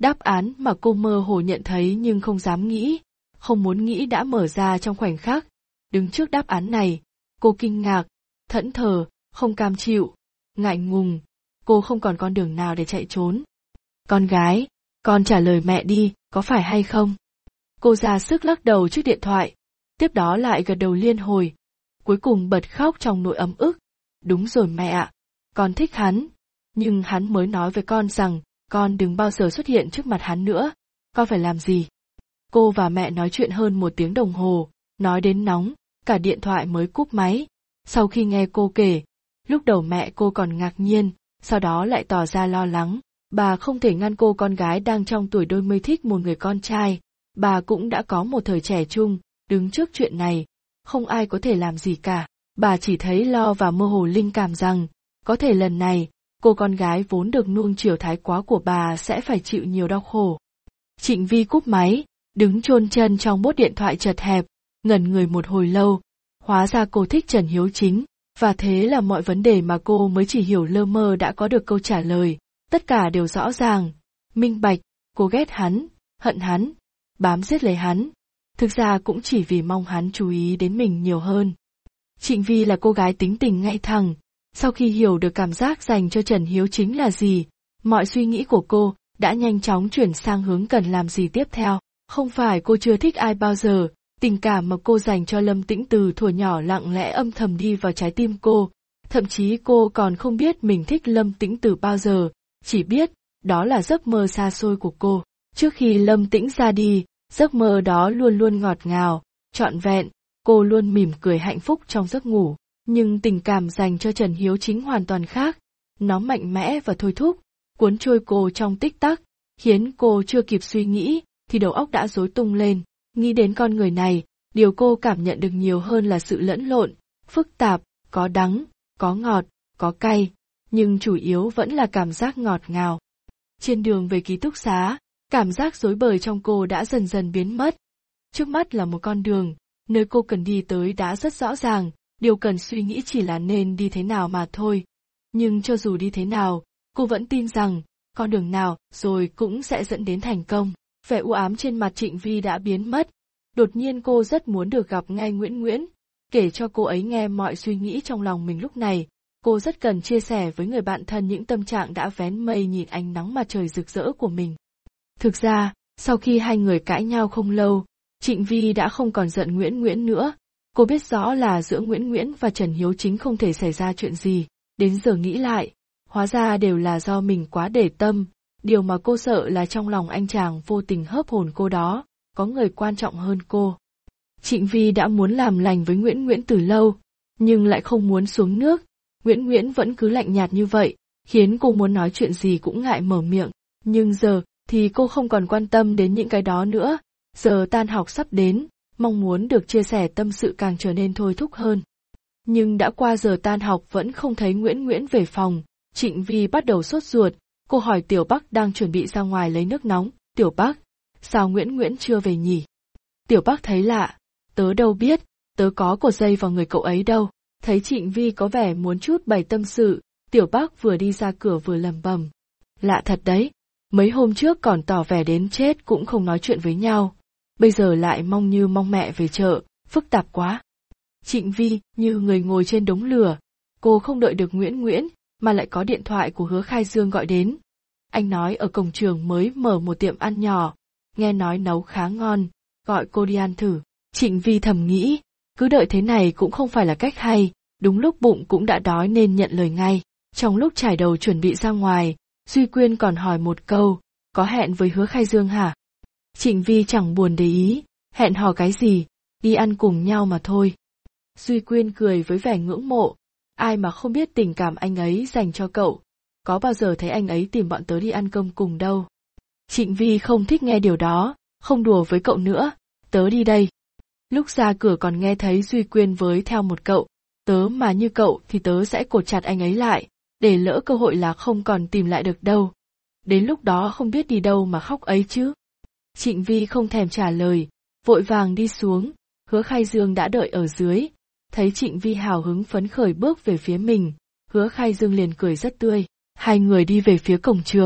Đáp án mà cô mơ hồ nhận thấy nhưng không dám nghĩ, không muốn nghĩ đã mở ra trong khoảnh khắc. Đứng trước đáp án này, cô kinh ngạc, thẫn thờ, không cam chịu, ngại ngùng, cô không còn con đường nào để chạy trốn. Con gái, con trả lời mẹ đi, có phải hay không? Cô ra sức lắc đầu trước điện thoại, tiếp đó lại gật đầu liên hồi, cuối cùng bật khóc trong nỗi ấm ức. Đúng rồi mẹ ạ, con thích hắn, nhưng hắn mới nói với con rằng con đừng bao giờ xuất hiện trước mặt hắn nữa, con phải làm gì? Cô và mẹ nói chuyện hơn một tiếng đồng hồ, nói đến nóng, cả điện thoại mới cúp máy. Sau khi nghe cô kể, lúc đầu mẹ cô còn ngạc nhiên, sau đó lại tỏ ra lo lắng. Bà không thể ngăn cô con gái đang trong tuổi đôi mươi thích một người con trai. Bà cũng đã có một thời trẻ trung, đứng trước chuyện này, không ai có thể làm gì cả. Bà chỉ thấy lo và mơ hồ linh cảm rằng, có thể lần này, cô con gái vốn được nuông chiều thái quá của bà sẽ phải chịu nhiều đau khổ. Trịnh Vi cúp máy, đứng chôn chân trong bốt điện thoại chật hẹp, ngẩn người một hồi lâu. Hóa ra cô thích Trần Hiếu Chính, và thế là mọi vấn đề mà cô mới chỉ hiểu lơ mơ đã có được câu trả lời, tất cả đều rõ ràng, minh bạch, cô ghét hắn, hận hắn, bám giết lấy hắn. Thực ra cũng chỉ vì mong hắn chú ý đến mình nhiều hơn. Trịnh Vi là cô gái tính tình ngay thẳng, sau khi hiểu được cảm giác dành cho Trần Hiếu Chính là gì, mọi suy nghĩ của cô đã nhanh chóng chuyển sang hướng cần làm gì tiếp theo. Không phải cô chưa thích ai bao giờ, tình cảm mà cô dành cho Lâm Tĩnh từ thuở nhỏ lặng lẽ âm thầm đi vào trái tim cô, thậm chí cô còn không biết mình thích Lâm Tĩnh từ bao giờ, chỉ biết đó là giấc mơ xa xôi của cô. Trước khi Lâm Tĩnh ra đi, giấc mơ đó luôn luôn ngọt ngào, trọn vẹn, cô luôn mỉm cười hạnh phúc trong giấc ngủ. Nhưng tình cảm dành cho Trần Hiếu Chính hoàn toàn khác, nó mạnh mẽ và thôi thúc, cuốn trôi cô trong tích tắc, khiến cô chưa kịp suy nghĩ, thì đầu óc đã rối tung lên. Nghĩ đến con người này, điều cô cảm nhận được nhiều hơn là sự lẫn lộn, phức tạp, có đắng, có ngọt, có cay, nhưng chủ yếu vẫn là cảm giác ngọt ngào. Trên đường về ký túc xá, cảm giác rối bời trong cô đã dần dần biến mất. Trước mắt là một con đường, nơi cô cần đi tới đã rất rõ ràng, điều cần suy nghĩ chỉ là nên đi thế nào mà thôi. Nhưng cho dù đi thế nào, cô vẫn tin rằng, con đường nào rồi cũng sẽ dẫn đến thành công. Vẻ u ám trên mặt Trịnh Vi đã biến mất. Đột nhiên cô rất muốn được gặp ngay Nguyễn Nguyễn, kể cho cô ấy nghe mọi suy nghĩ trong lòng mình lúc này. Cô rất cần chia sẻ với người bạn thân những tâm trạng đã vén mây nhìn ánh nắng mặt trời rực rỡ của mình. Thực ra, sau khi hai người cãi nhau không lâu, Trịnh Vi đã không còn giận Nguyễn Nguyễn nữa. Cô biết rõ là giữa Nguyễn Nguyễn và Trần Hiếu Chính không thể xảy ra chuyện gì. Đến giờ nghĩ lại, hóa ra đều là do mình quá để tâm. Điều mà cô sợ là trong lòng anh chàng vô tình hớp hồn cô đó, có người quan trọng hơn cô. Trịnh Vi đã muốn làm lành với Nguyễn Nguyễn từ lâu, nhưng lại không muốn xuống nước. Nguyễn Nguyễn vẫn cứ lạnh nhạt như vậy, khiến cô muốn nói chuyện gì cũng ngại mở miệng. Nhưng giờ thì cô không còn quan tâm đến những cái đó nữa. Giờ tan học sắp đến, mong muốn được chia sẻ tâm sự càng trở nên thôi thúc hơn. Nhưng đã qua giờ tan học vẫn không thấy Nguyễn Nguyễn về phòng, Trịnh Vi bắt đầu sốt ruột. Cô hỏi Tiểu Bắc đang chuẩn bị ra ngoài lấy nước nóng, Tiểu Bắc, sao Nguyễn Nguyễn chưa về nhỉ? Tiểu Bắc thấy lạ, tớ đâu biết, tớ có cột dây vào người cậu ấy đâu. Thấy Trịnh Vi có vẻ muốn chút bày tâm sự, Tiểu Bắc vừa đi ra cửa vừa lẩm bẩm. Lạ thật đấy, mấy hôm trước còn tỏ vẻ đến chết cũng không nói chuyện với nhau, bây giờ lại mong như mong mẹ về chợ, phức tạp quá. Trịnh Vi như người ngồi trên đống lửa, cô không đợi được Nguyễn Nguyễn, mà lại có điện thoại của Hứa Khai Dương gọi đến. Anh nói ở cổng trường mới mở một tiệm ăn nhỏ, nghe nói nấu khá ngon, gọi cô đi ăn thử. Trịnh Vi thầm nghĩ, cứ đợi thế này cũng không phải là cách hay, đúng lúc bụng cũng đã đói nên nhận lời ngay. Trong lúc trải đầu chuẩn bị ra ngoài, Duy Quyên còn hỏi một câu, có hẹn với Hứa Khai Dương hả? Trịnh Vi chẳng buồn để ý, hẹn hò cái gì, đi ăn cùng nhau mà thôi. Duy Quyên cười với vẻ ngưỡng mộ, ai mà không biết tình cảm anh ấy dành cho cậu, có bao giờ thấy anh ấy tìm bọn tớ đi ăn cơm cùng đâu. Trịnh Vi không thích nghe điều đó, không đùa với cậu nữa, tớ đi đây. Lúc ra cửa còn nghe thấy Duy Quyên với theo một cậu, tớ mà như cậu thì tớ sẽ cột chặt anh ấy lại, để lỡ cơ hội là không còn tìm lại được đâu. Đến lúc đó không biết đi đâu mà khóc ấy chứ. Trịnh Vi không thèm trả lời, vội vàng đi xuống, Hứa Khai Dương đã đợi ở dưới. Thấy Trịnh Vi hào hứng phấn khởi bước về phía mình, Hứa Khai Dương liền cười rất tươi. Hai người đi về phía cổng trường.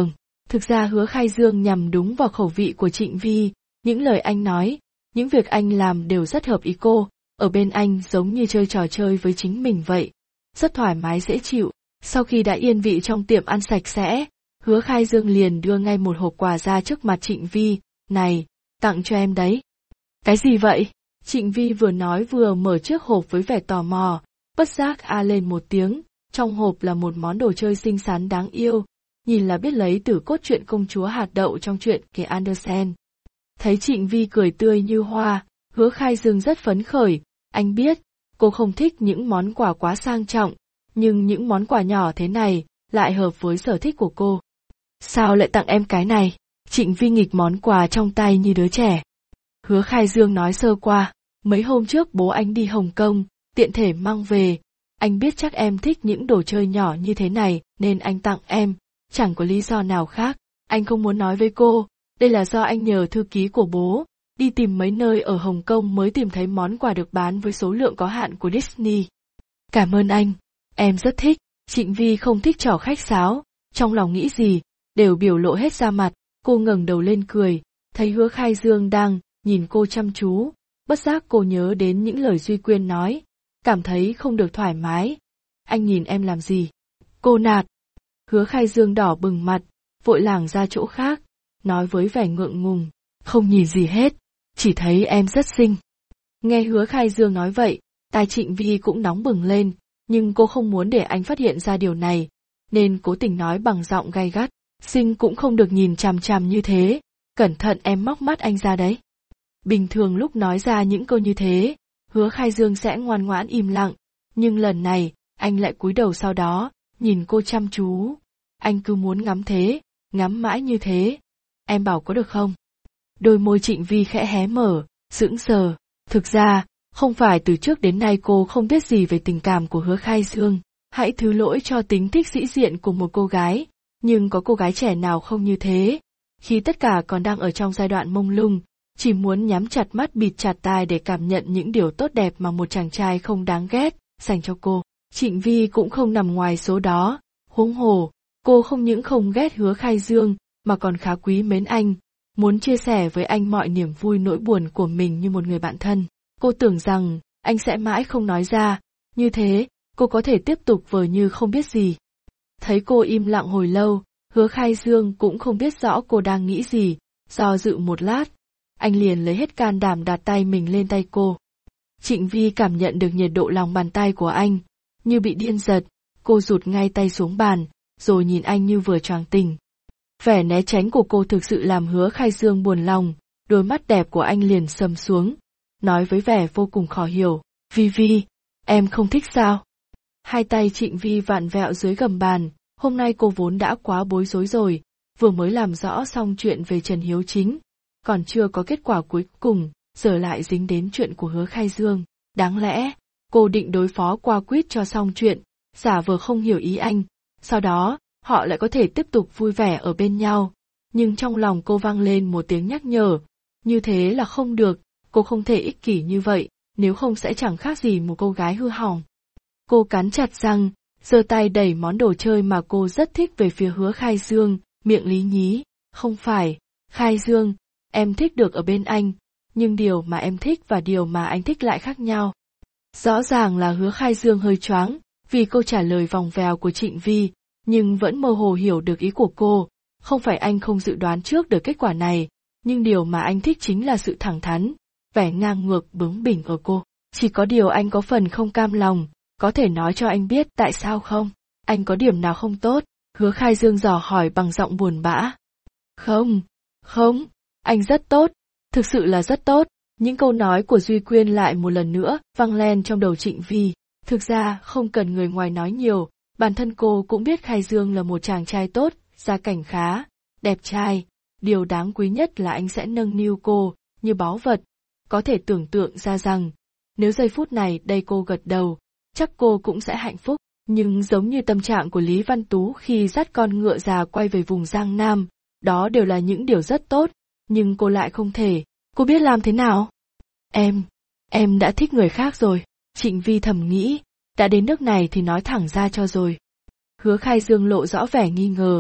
Thực ra Hứa Khai Dương nhằm đúng vào khẩu vị của Trịnh Vi, những lời anh nói, những việc anh làm đều rất hợp ý cô, ở bên anh giống như chơi trò chơi với chính mình vậy, rất thoải mái dễ chịu. Sau khi đã yên vị trong tiệm ăn sạch sẽ, Hứa Khai Dương liền đưa ngay một hộp quà ra trước mặt Trịnh Vi, này, tặng cho em đấy. Cái gì vậy? Trịnh Vi vừa nói vừa mở chiếc hộp với vẻ tò mò, bất giác a lên một tiếng, trong hộp là một món đồ chơi xinh xắn đáng yêu, nhìn là biết lấy từ cốt truyện công chúa hạt đậu trong truyện kể Andersen. Thấy Trịnh Vi cười tươi như hoa, Hứa Khai Dương rất phấn khởi, anh biết, cô không thích những món quà quá sang trọng, nhưng những món quà nhỏ thế này lại hợp với sở thích của cô. Sao lại tặng em cái này? Trịnh Vi nghịch món quà trong tay như đứa trẻ. Hứa Khai Dương nói sơ qua, mấy hôm trước bố anh đi Hồng Kông, tiện thể mang về, anh biết chắc em thích những đồ chơi nhỏ như thế này nên anh tặng em, chẳng có lý do nào khác, anh không muốn nói với cô, đây là do anh nhờ thư ký của bố, đi tìm mấy nơi ở Hồng Kông mới tìm thấy món quà được bán với số lượng có hạn của Disney. Cảm ơn anh, em rất thích. Trịnh Vi không thích trò khách sáo, trong lòng nghĩ gì, đều biểu lộ hết ra mặt, cô ngẩng đầu lên cười, thấy Hứa Khai Dương đang nhìn cô chăm chú, bất giác cô nhớ đến những lời Duy Quyên nói, cảm thấy không được thoải mái. Anh nhìn em làm gì? Cô nạt. Hứa Khai Dương đỏ bừng mặt, vội lảng ra chỗ khác, nói với vẻ ngượng ngùng, không nhìn gì hết, chỉ thấy em rất xinh. Nghe Hứa Khai Dương nói vậy, tai Trịnh Vi cũng nóng bừng lên, nhưng cô không muốn để anh phát hiện ra điều này, nên cố tình nói bằng giọng gay gắt, xinh cũng không được nhìn chằm chằm như thế, cẩn thận em móc mắt anh ra đấy. Bình thường lúc nói ra những câu như thế, Hứa Khai Dương sẽ ngoan ngoãn im lặng, nhưng lần này, anh lại cúi đầu sau đó, nhìn cô chăm chú. Anh cứ muốn ngắm thế, ngắm mãi như thế. Em bảo có được không? Đôi môi Trịnh Vi khẽ hé mở, sững sờ. Thực ra, không phải từ trước đến nay cô không biết gì về tình cảm của Hứa Khai Dương. Hãy thứ lỗi cho tính thích sĩ diện của một cô gái, nhưng có cô gái trẻ nào không như thế? Khi tất cả còn đang ở trong giai đoạn mông lung, chỉ muốn nhắm chặt mắt bịt chặt tai để cảm nhận những điều tốt đẹp mà một chàng trai không đáng ghét dành cho cô. Trịnh Vi cũng không nằm ngoài số đó, huống hồ, cô không những không ghét Hứa Khai Dương, mà còn khá quý mến anh, muốn chia sẻ với anh mọi niềm vui nỗi buồn của mình như một người bạn thân. Cô tưởng rằng, anh sẽ mãi không nói ra, như thế, cô có thể tiếp tục vờ như không biết gì. Thấy cô im lặng hồi lâu, Hứa Khai Dương cũng không biết rõ cô đang nghĩ gì, do dự một lát, anh liền lấy hết can đảm đặt tay mình lên tay cô. Trịnh Vi cảm nhận được nhiệt độ lòng bàn tay của anh, như bị điên giật, cô rụt ngay tay xuống bàn, rồi nhìn anh như vừa choàng tỉnh. Vẻ né tránh của cô thực sự làm Hứa Khai Dương buồn lòng, đôi mắt đẹp của anh liền sầm xuống, nói với vẻ vô cùng khó hiểu, Vi Vi, em không thích sao? Hai tay Trịnh Vi vặn vẹo dưới gầm bàn, hôm nay cô vốn đã quá bối rối rồi, vừa mới làm rõ xong chuyện về Trần Hiếu Chính, còn chưa có kết quả cuối cùng, giờ lại dính đến chuyện của Hứa Khai Dương. Đáng lẽ, cô định đối phó qua quýt cho xong chuyện, giả vờ không hiểu ý anh, sau đó, họ lại có thể tiếp tục vui vẻ ở bên nhau. Nhưng trong lòng cô vang lên một tiếng nhắc nhở, như thế là không được, cô không thể ích kỷ như vậy, nếu không sẽ chẳng khác gì một cô gái hư hỏng. Cô cắn chặt răng, giơ tay đẩy món đồ chơi mà cô rất thích về phía Hứa Khai Dương, miệng lý nhí, không phải, Khai Dương, em thích được ở bên anh, nhưng điều mà em thích và điều mà anh thích lại khác nhau. Rõ ràng là Hứa Khai Dương hơi choáng, vì câu trả lời vòng vèo của Trịnh Vi, nhưng vẫn mơ hồ hiểu được ý của cô, không phải anh không dự đoán trước được kết quả này, nhưng điều mà anh thích chính là sự thẳng thắn, vẻ ngang ngược bướng bỉnh ở cô. Chỉ có điều anh có phần không cam lòng, có thể nói cho anh biết tại sao không? Anh có điểm nào không tốt? Hứa Khai Dương dò hỏi bằng giọng buồn bã. Không, không, anh rất tốt, thực sự là rất tốt. Những câu nói của Duy Quyên lại một lần nữa vang lên trong đầu Trịnh Vi. Thực ra không cần người ngoài nói nhiều, bản thân cô cũng biết Khai Dương là một chàng trai tốt, gia cảnh khá, đẹp trai. Điều đáng quý nhất là anh sẽ nâng niu cô, như báu vật. Có thể tưởng tượng ra rằng, nếu giây phút này đây cô gật đầu, chắc cô cũng sẽ hạnh phúc. Nhưng giống như tâm trạng của Lý Văn Tú khi dắt con ngựa già quay về vùng Giang Nam, đó đều là những điều rất tốt, nhưng cô lại không thể. Cô biết làm thế nào? Em, em đã thích người khác rồi. Trịnh Vi thầm nghĩ, đã đến nước này thì nói thẳng ra cho rồi. Hứa Khai Dương lộ rõ vẻ nghi ngờ,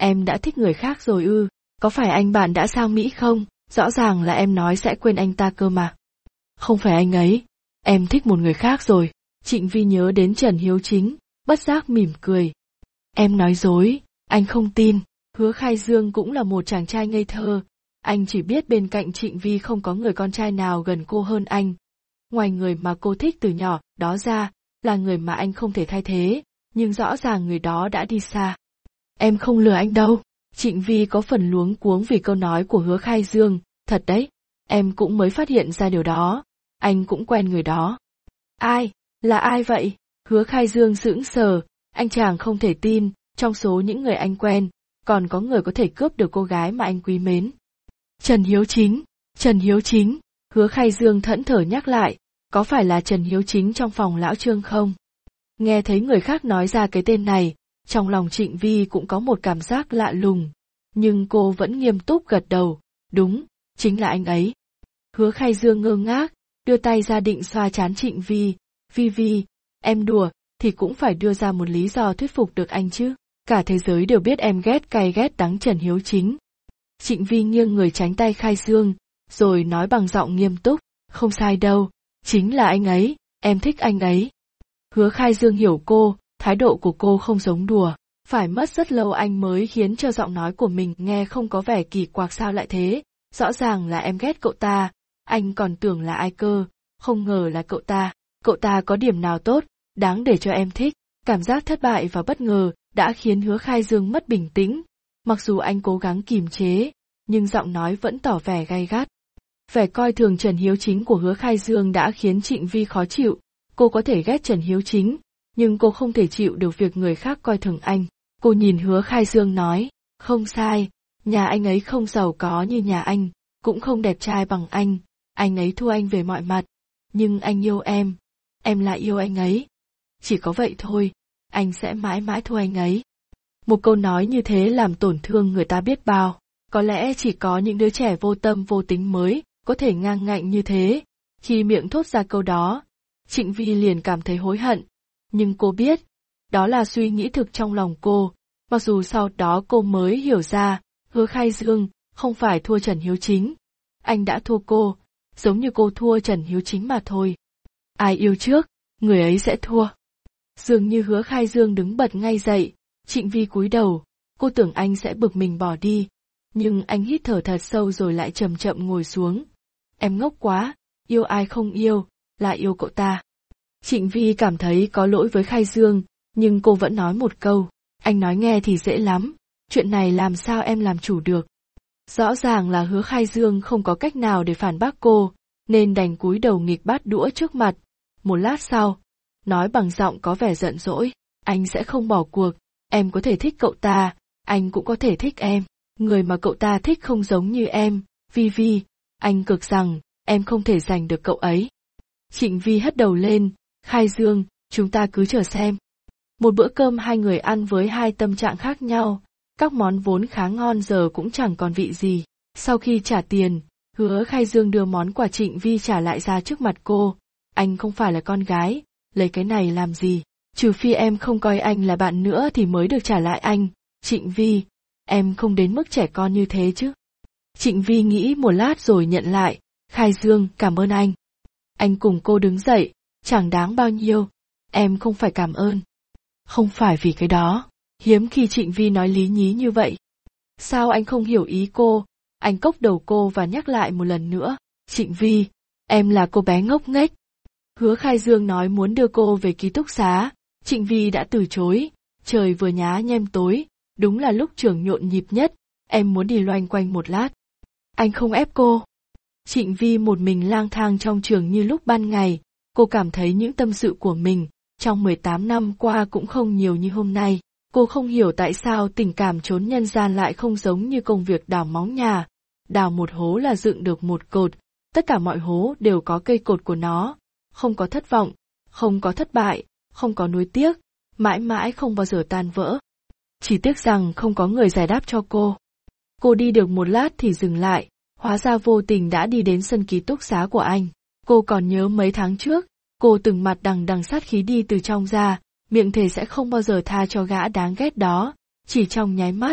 Em đã thích người khác rồi ư, có phải anh bạn đã sang Mỹ không? Rõ ràng là em nói sẽ quên anh ta cơ mà. Không phải anh ấy, em thích một người khác rồi. Trịnh Vi nhớ đến Trần Hiếu Chính, bất giác mỉm cười. Em nói dối, anh không tin. Hứa Khai Dương cũng là một chàng trai ngây thơ. Anh chỉ biết bên cạnh Trịnh Vi không có người con trai nào gần cô hơn anh. Ngoài người mà cô thích từ nhỏ, đó ra, là người mà anh không thể thay thế, nhưng rõ ràng người đó đã đi xa. Em không lừa anh đâu. Trịnh Vi có phần luống cuống vì câu nói của Hứa Khai Dương, thật đấy, em cũng mới phát hiện ra điều đó, anh cũng quen người đó. Ai? Là ai vậy? Hứa Khai Dương sững sờ, anh chàng không thể tin, trong số những người anh quen, còn có người có thể cướp được cô gái mà anh quý mến. Trần Hiếu Chính, Trần Hiếu Chính, Hứa Khai Dương thẫn thờ nhắc lại, có phải là Trần Hiếu Chính trong phòng lão Trương không? Nghe thấy người khác nói ra cái tên này, trong lòng Trịnh Vi cũng có một cảm giác lạ lùng, nhưng cô vẫn nghiêm túc gật đầu, đúng, chính là anh ấy. Hứa Khai Dương ngơ ngác, đưa tay ra định xoa trán Trịnh Vi, Vi Vi, em đùa, thì cũng phải đưa ra một lý do thuyết phục được anh chứ, cả thế giới đều biết em ghét cay ghét đắng Trần Hiếu Chính. Trịnh Vi nghiêng người tránh tay Khai Dương, rồi nói bằng giọng nghiêm túc, không sai đâu, chính là anh ấy, em thích anh ấy. Hứa Khai Dương hiểu cô, thái độ của cô không giống đùa, phải mất rất lâu anh mới khiến cho giọng nói của mình nghe không có vẻ kỳ quặc sao lại thế, rõ ràng là em ghét cậu ta, anh còn tưởng là ai cơ, không ngờ là cậu ta, cậu ta có điểm nào tốt, đáng để cho em thích. Cảm giác thất bại và bất ngờ đã khiến Hứa Khai Dương mất bình tĩnh, mặc dù anh cố gắng kìm chế, nhưng giọng nói vẫn tỏ vẻ gay gắt. Vẻ coi thường Trần Hiếu Chính của Hứa Khai Dương đã khiến Trịnh Vi khó chịu, cô có thể ghét Trần Hiếu Chính, nhưng cô không thể chịu được việc người khác coi thường anh. Cô nhìn Hứa Khai Dương nói, không sai, nhà anh ấy không giàu có như nhà anh, cũng không đẹp trai bằng anh, anh ấy thua anh về mọi mặt, nhưng anh yêu em, em lại yêu anh ấy. Chỉ có vậy thôi, anh sẽ mãi mãi thua anh ấy. Một câu nói như thế làm tổn thương người ta biết bao, có lẽ chỉ có những đứa trẻ vô tâm vô tính mới có thể ngang ngạnh như thế. Khi miệng thốt ra câu đó, Trịnh Vi liền cảm thấy hối hận, nhưng cô biết, đó là suy nghĩ thực trong lòng cô, mặc dù sau đó cô mới hiểu ra, Hứa Khai Dương không phải thua Trần Hiếu Chính, anh đã thua cô, giống như cô thua Trần Hiếu Chính mà thôi. Ai yêu trước, người ấy sẽ thua. Dường như Hứa Khai Dương đứng bật ngay dậy, Trịnh Vi cúi đầu, cô tưởng anh sẽ bực mình bỏ đi, nhưng anh hít thở thật sâu rồi lại chậm chậm ngồi xuống. Em ngốc quá, yêu ai không yêu, lại yêu cậu ta. Trịnh Vi cảm thấy có lỗi với Khai Dương, nhưng cô vẫn nói một câu, anh nói nghe thì dễ lắm, chuyện này làm sao em làm chủ được. Rõ ràng là Hứa Khai Dương không có cách nào để phản bác cô, nên đành cúi đầu nghịch bát đũa trước mặt. Một lát sau, nói bằng giọng có vẻ giận dỗi, anh sẽ không bỏ cuộc, em có thể thích cậu ta, anh cũng có thể thích em, người mà cậu ta thích không giống như em, Vi Vi, anh cực rằng, em không thể giành được cậu ấy. Trịnh Vi hất đầu lên, Khai Dương, chúng ta cứ chờ xem. Một bữa cơm hai người ăn với hai tâm trạng khác nhau, các món vốn khá ngon giờ cũng chẳng còn vị gì. Sau khi trả tiền, Hứa Khai Dương đưa món quà Trịnh Vi trả lại ra trước mặt cô. Anh không phải là con gái, lấy cái này làm gì, trừ phi em không coi anh là bạn nữa thì mới được trả lại anh. Trịnh Vi, em không đến mức trẻ con như thế chứ. Trịnh Vi nghĩ một lát rồi nhận lại, Khai Dương, cảm ơn anh. Anh cùng cô đứng dậy, chẳng đáng bao nhiêu, em không phải cảm ơn. Không phải vì cái đó, hiếm khi Trịnh Vi nói lý nhí như vậy. Sao anh không hiểu ý cô? Anh cốc đầu cô và nhắc lại một lần nữa, Trịnh Vi, em là cô bé ngốc nghếch. Hứa Khai Dương nói muốn đưa cô về ký túc xá, Trịnh Vi đã từ chối, trời vừa nhá nhem tối, đúng là lúc trường nhộn nhịp nhất, em muốn đi loanh quanh một lát. Anh không ép cô. Trịnh Vi một mình lang thang trong trường như lúc ban ngày, cô cảm thấy những tâm sự của mình, trong mười tám năm qua cũng không nhiều như hôm nay. Cô không hiểu tại sao tình cảm trốn nhân gian lại không giống như công việc đào móng nhà. Đào một hố là dựng được một cột, tất cả mọi hố đều có cây cột của nó, không có thất vọng, không có thất bại, không có nuối tiếc, mãi mãi không bao giờ tan vỡ. Chỉ tiếc rằng không có người giải đáp cho cô. Cô đi được một lát thì dừng lại, hóa ra vô tình đã đi đến sân ký túc xá của anh. Cô còn nhớ mấy tháng trước, cô từng mặt đằng đằng sát khí đi từ trong ra, miệng thề sẽ không bao giờ tha cho gã đáng ghét đó. Chỉ trong nháy mắt,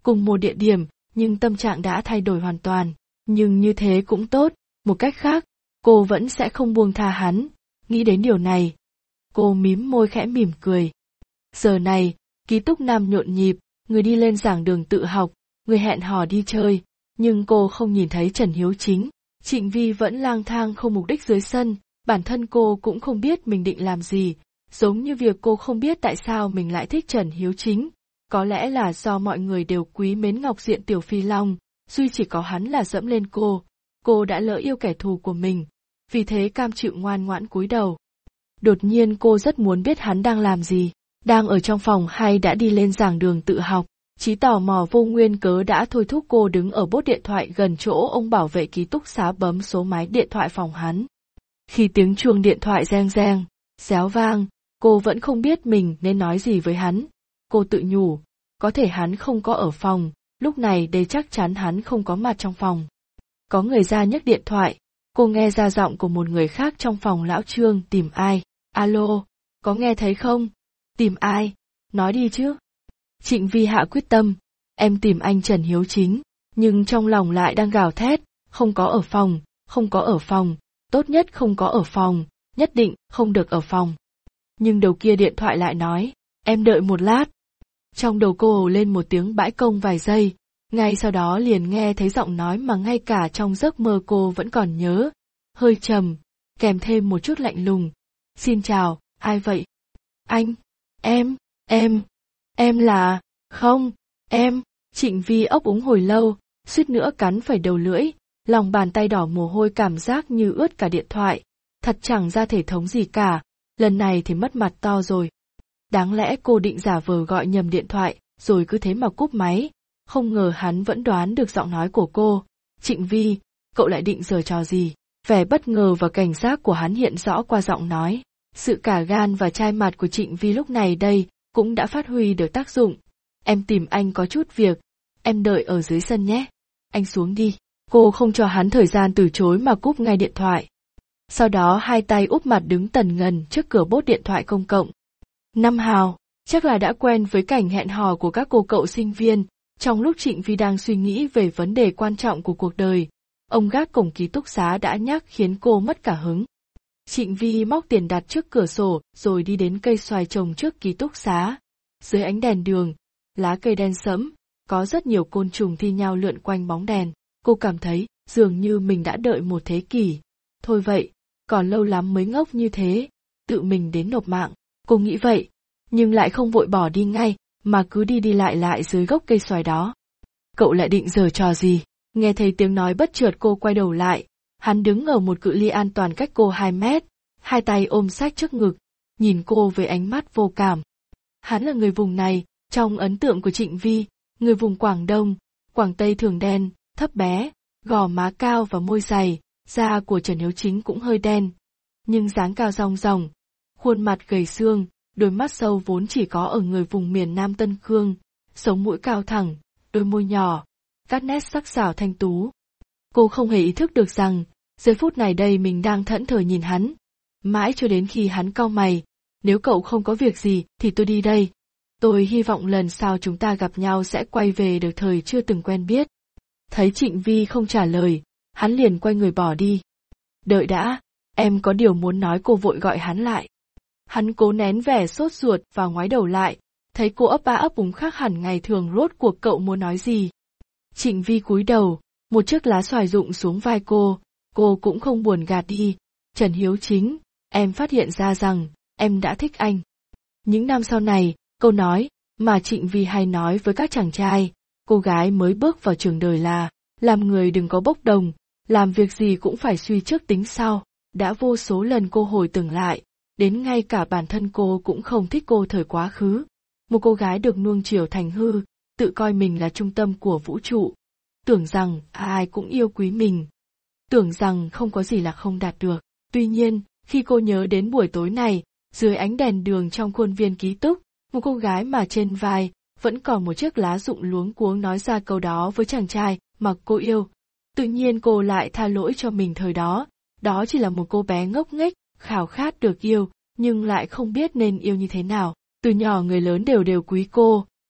cùng một địa điểm, nhưng tâm trạng đã thay đổi hoàn toàn. Nhưng như thế cũng tốt, một cách khác, cô vẫn sẽ không buông tha hắn. Nghĩ đến điều này, cô mím môi khẽ mỉm cười. Giờ này, ký túc Nam nhộn nhịp, người đi lên giảng đường tự học, người hẹn hò đi chơi, nhưng cô không nhìn thấy Trần Hiếu Chính. Trịnh Vi vẫn lang thang không mục đích dưới sân, bản thân cô cũng không biết mình định làm gì, giống như việc cô không biết tại sao mình lại thích Trần Hiếu Chính. Có lẽ là do mọi người đều quý mến Ngọc Diện Tiểu Phi Long, duy chỉ có hắn là dẫm lên cô. Cô đã lỡ yêu kẻ thù của mình, vì thế cam chịu ngoan ngoãn cúi đầu. Đột nhiên cô rất muốn biết hắn đang làm gì, đang ở trong phòng hay đã đi lên giảng đường tự học. Chí tò mò vô nguyên cớ đã thôi thúc cô đứng ở bốt điện thoại gần chỗ ông bảo vệ ký túc xá bấm số máy điện thoại phòng hắn. Khi tiếng chuông điện thoại reng reng, réo vang, cô vẫn không biết mình nên nói gì với hắn. Cô tự nhủ, có thể hắn không có ở phòng, lúc này đây chắc chắn hắn không có mặt trong phòng. Có người ra nhấc điện thoại, cô nghe ra giọng của một người khác trong phòng. Lão Trương, tìm ai? Alo, có nghe thấy không? Tìm ai? Nói đi chứ. Trịnh Vi hạ quyết tâm, em tìm anh Trần Hiếu Chính, nhưng trong lòng lại đang gào thét, không có ở phòng, không có ở phòng, tốt nhất không có ở phòng, nhất định không được ở phòng. Nhưng đầu kia điện thoại lại nói, em đợi một lát. Trong đầu cô ồ lên một tiếng bãi công vài giây, ngay sau đó liền nghe thấy giọng nói mà ngay cả trong giấc mơ cô vẫn còn nhớ, hơi trầm, kèm thêm một chút lạnh lùng. Xin chào, ai vậy? Anh, em, em, em là, không, em. Trịnh Vi ấp úng hồi lâu, suýt nữa cắn phải đầu lưỡi, lòng bàn tay đỏ mồ hôi, cảm giác như ướt cả điện thoại, thật chẳng ra thể thống gì cả, lần này thì mất mặt to rồi. Đáng lẽ cô định giả vờ gọi nhầm điện thoại, rồi cứ thế mà cúp máy, không ngờ hắn vẫn đoán được giọng nói của cô. Trịnh Vi, cậu lại định giở trò gì? Vẻ bất ngờ và cảnh giác của hắn hiện rõ qua giọng nói. Sự cả gan và chai mặt của Trịnh Vi lúc này đây cũng đã phát huy được tác dụng. Em tìm anh có chút việc, em đợi ở dưới sân nhé. Anh xuống đi. Cô không cho hắn thời gian từ chối mà cúp ngay điện thoại. Sau đó hai tay úp mặt đứng tần ngần trước cửa bốt điện thoại công cộng. Năm Hào, chắc là đã quen với cảnh hẹn hò của các cô cậu sinh viên. Trong lúc Trịnh Vi đang suy nghĩ về vấn đề quan trọng của cuộc đời, ông gác cổng ký túc xá đã nhắc khiến cô mất cả hứng. Trịnh Vi móc tiền đặt trước cửa sổ rồi đi đến cây xoài trồng trước ký túc xá. Dưới ánh đèn đường, lá cây đen sẫm, có rất nhiều côn trùng thi nhau lượn quanh bóng đèn. Cô cảm thấy dường như mình đã đợi một thế kỷ. Thôi vậy, còn lâu lắm mới ngốc như thế, tự mình đến nộp mạng. Cô nghĩ vậy, nhưng lại không vội bỏ đi ngay, mà cứ đi đi lại lại dưới gốc cây xoài đó. Cậu lại định giở trò gì? Nghe thấy tiếng nói bất chợt cô quay đầu lại, hắn đứng ở một cự ly an toàn cách cô hai mét, hai tay ôm sách trước ngực, nhìn cô với ánh mắt vô cảm. Hắn là người vùng này, trong ấn tượng của Trịnh Vi, người vùng Quảng Đông, Quảng Tây thường đen, thấp bé, gò má cao và môi dày, da của Trần Hiếu Chính cũng hơi đen, nhưng dáng cao rong ròng, khuôn mặt gầy xương, đôi mắt sâu vốn chỉ có ở người vùng miền Nam Tân Cương, sống mũi cao thẳng, đôi môi nhỏ, các nét sắc sảo thanh tú. Cô không hề ý thức được rằng, giây phút này đây mình đang thẫn thờ nhìn hắn. Mãi cho đến khi hắn cau mày, nếu cậu không có việc gì thì tôi đi đây. Tôi hy vọng lần sau chúng ta gặp nhau sẽ quay về được thời chưa từng quen biết. Thấy Trịnh Vi không trả lời, hắn liền quay người bỏ đi. Đợi đã, em có điều muốn nói. Cô vội gọi hắn lại. Hắn cố nén vẻ sốt ruột và ngoái đầu lại, thấy cô ấp ba ấp úng khác hẳn ngày thường. Rốt cuộc cậu muốn nói gì? Trịnh Vi cúi đầu, một chiếc lá xoài rụng xuống vai cô, cô cũng không buồn gạt đi. Trần Hiếu Chính, em phát hiện ra rằng, em đã thích anh. Những năm sau này, câu nói mà Trịnh Vi hay nói với các chàng trai, cô gái mới bước vào trường đời là, làm người đừng có bốc đồng, làm việc gì cũng phải suy trước tính sau, đã vô số lần cô hồi tưởng lại, đến ngay cả bản thân cô cũng không thích cô thời quá khứ. Một cô gái được nuông chiều thành hư, tự coi mình là trung tâm của vũ trụ, tưởng rằng ai cũng yêu quý mình, tưởng rằng không có gì là không đạt được. Tuy nhiên, khi cô nhớ đến buổi tối này, dưới ánh đèn đường trong khuôn viên ký túc, một cô gái mà trên vai vẫn còn một chiếc lá rụng luống cuống nói ra câu đó với chàng trai mà cô yêu, tự nhiên cô lại tha lỗi cho mình thời đó. Đó chỉ là một cô bé ngốc nghếch, khao khát được yêu, nhưng lại không biết nên yêu như thế nào. Từ nhỏ người lớn đều đều quý cô,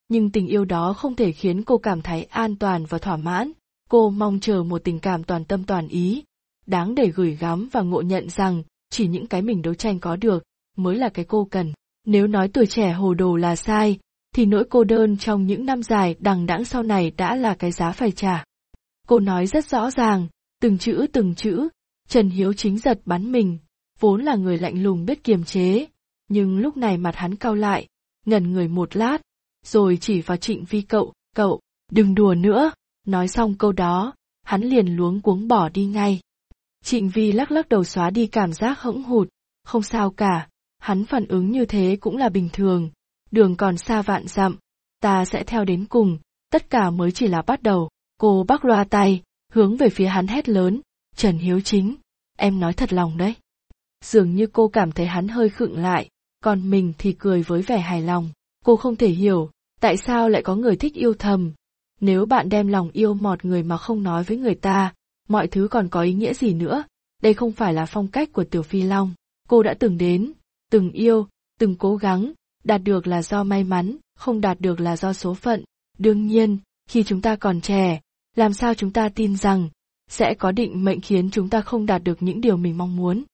nhưng tình yêu đó không thể khiến cô cảm thấy an toàn và thỏa mãn. Cô mong chờ một tình cảm toàn tâm toàn ý, đáng để gửi gắm và ngộ nhận rằng chỉ những cái mình đấu tranh có được mới là cái cô cần. Nếu nói tuổi trẻ hồ đồ là sai, thì nỗi cô đơn trong những năm dài đằng đẵng sau này đã là cái giá phải trả. Cô nói rất rõ ràng, từng chữ từng chữ, Trần Hiếu Chính giật bắn mình, vốn là người lạnh lùng biết kiềm chế, nhưng lúc này mặt hắn cau lại, ngẩn người một lát, rồi chỉ vào Trịnh Vi cậu, cậu, đừng đùa nữa, nói xong câu đó, hắn liền luống cuống bỏ đi ngay. Trịnh Vi lắc lắc đầu xóa đi cảm giác hững hụt, không sao cả, hắn phản ứng như thế cũng là bình thường, đường còn xa vạn dặm, ta sẽ theo đến cùng, tất cả mới chỉ là bắt đầu. Cô bắc loa tay, hướng về phía hắn hét lớn, Trần Hiếu Chính, em nói thật lòng đấy. Dường như cô cảm thấy hắn hơi khựng lại, còn mình thì cười với vẻ hài lòng. Cô không thể hiểu, tại sao lại có người thích yêu thầm. Nếu bạn đem lòng yêu một người mà không nói với người ta, mọi thứ còn có ý nghĩa gì nữa, đây không phải là phong cách của Tiểu Phi Long. Cô đã từng đến, từng yêu, từng cố gắng, đạt được là do may mắn, không đạt được là do số phận. Đương nhiên, khi chúng ta còn trẻ, làm sao chúng ta tin rằng sẽ có định mệnh khiến chúng ta không đạt được những điều mình mong muốn.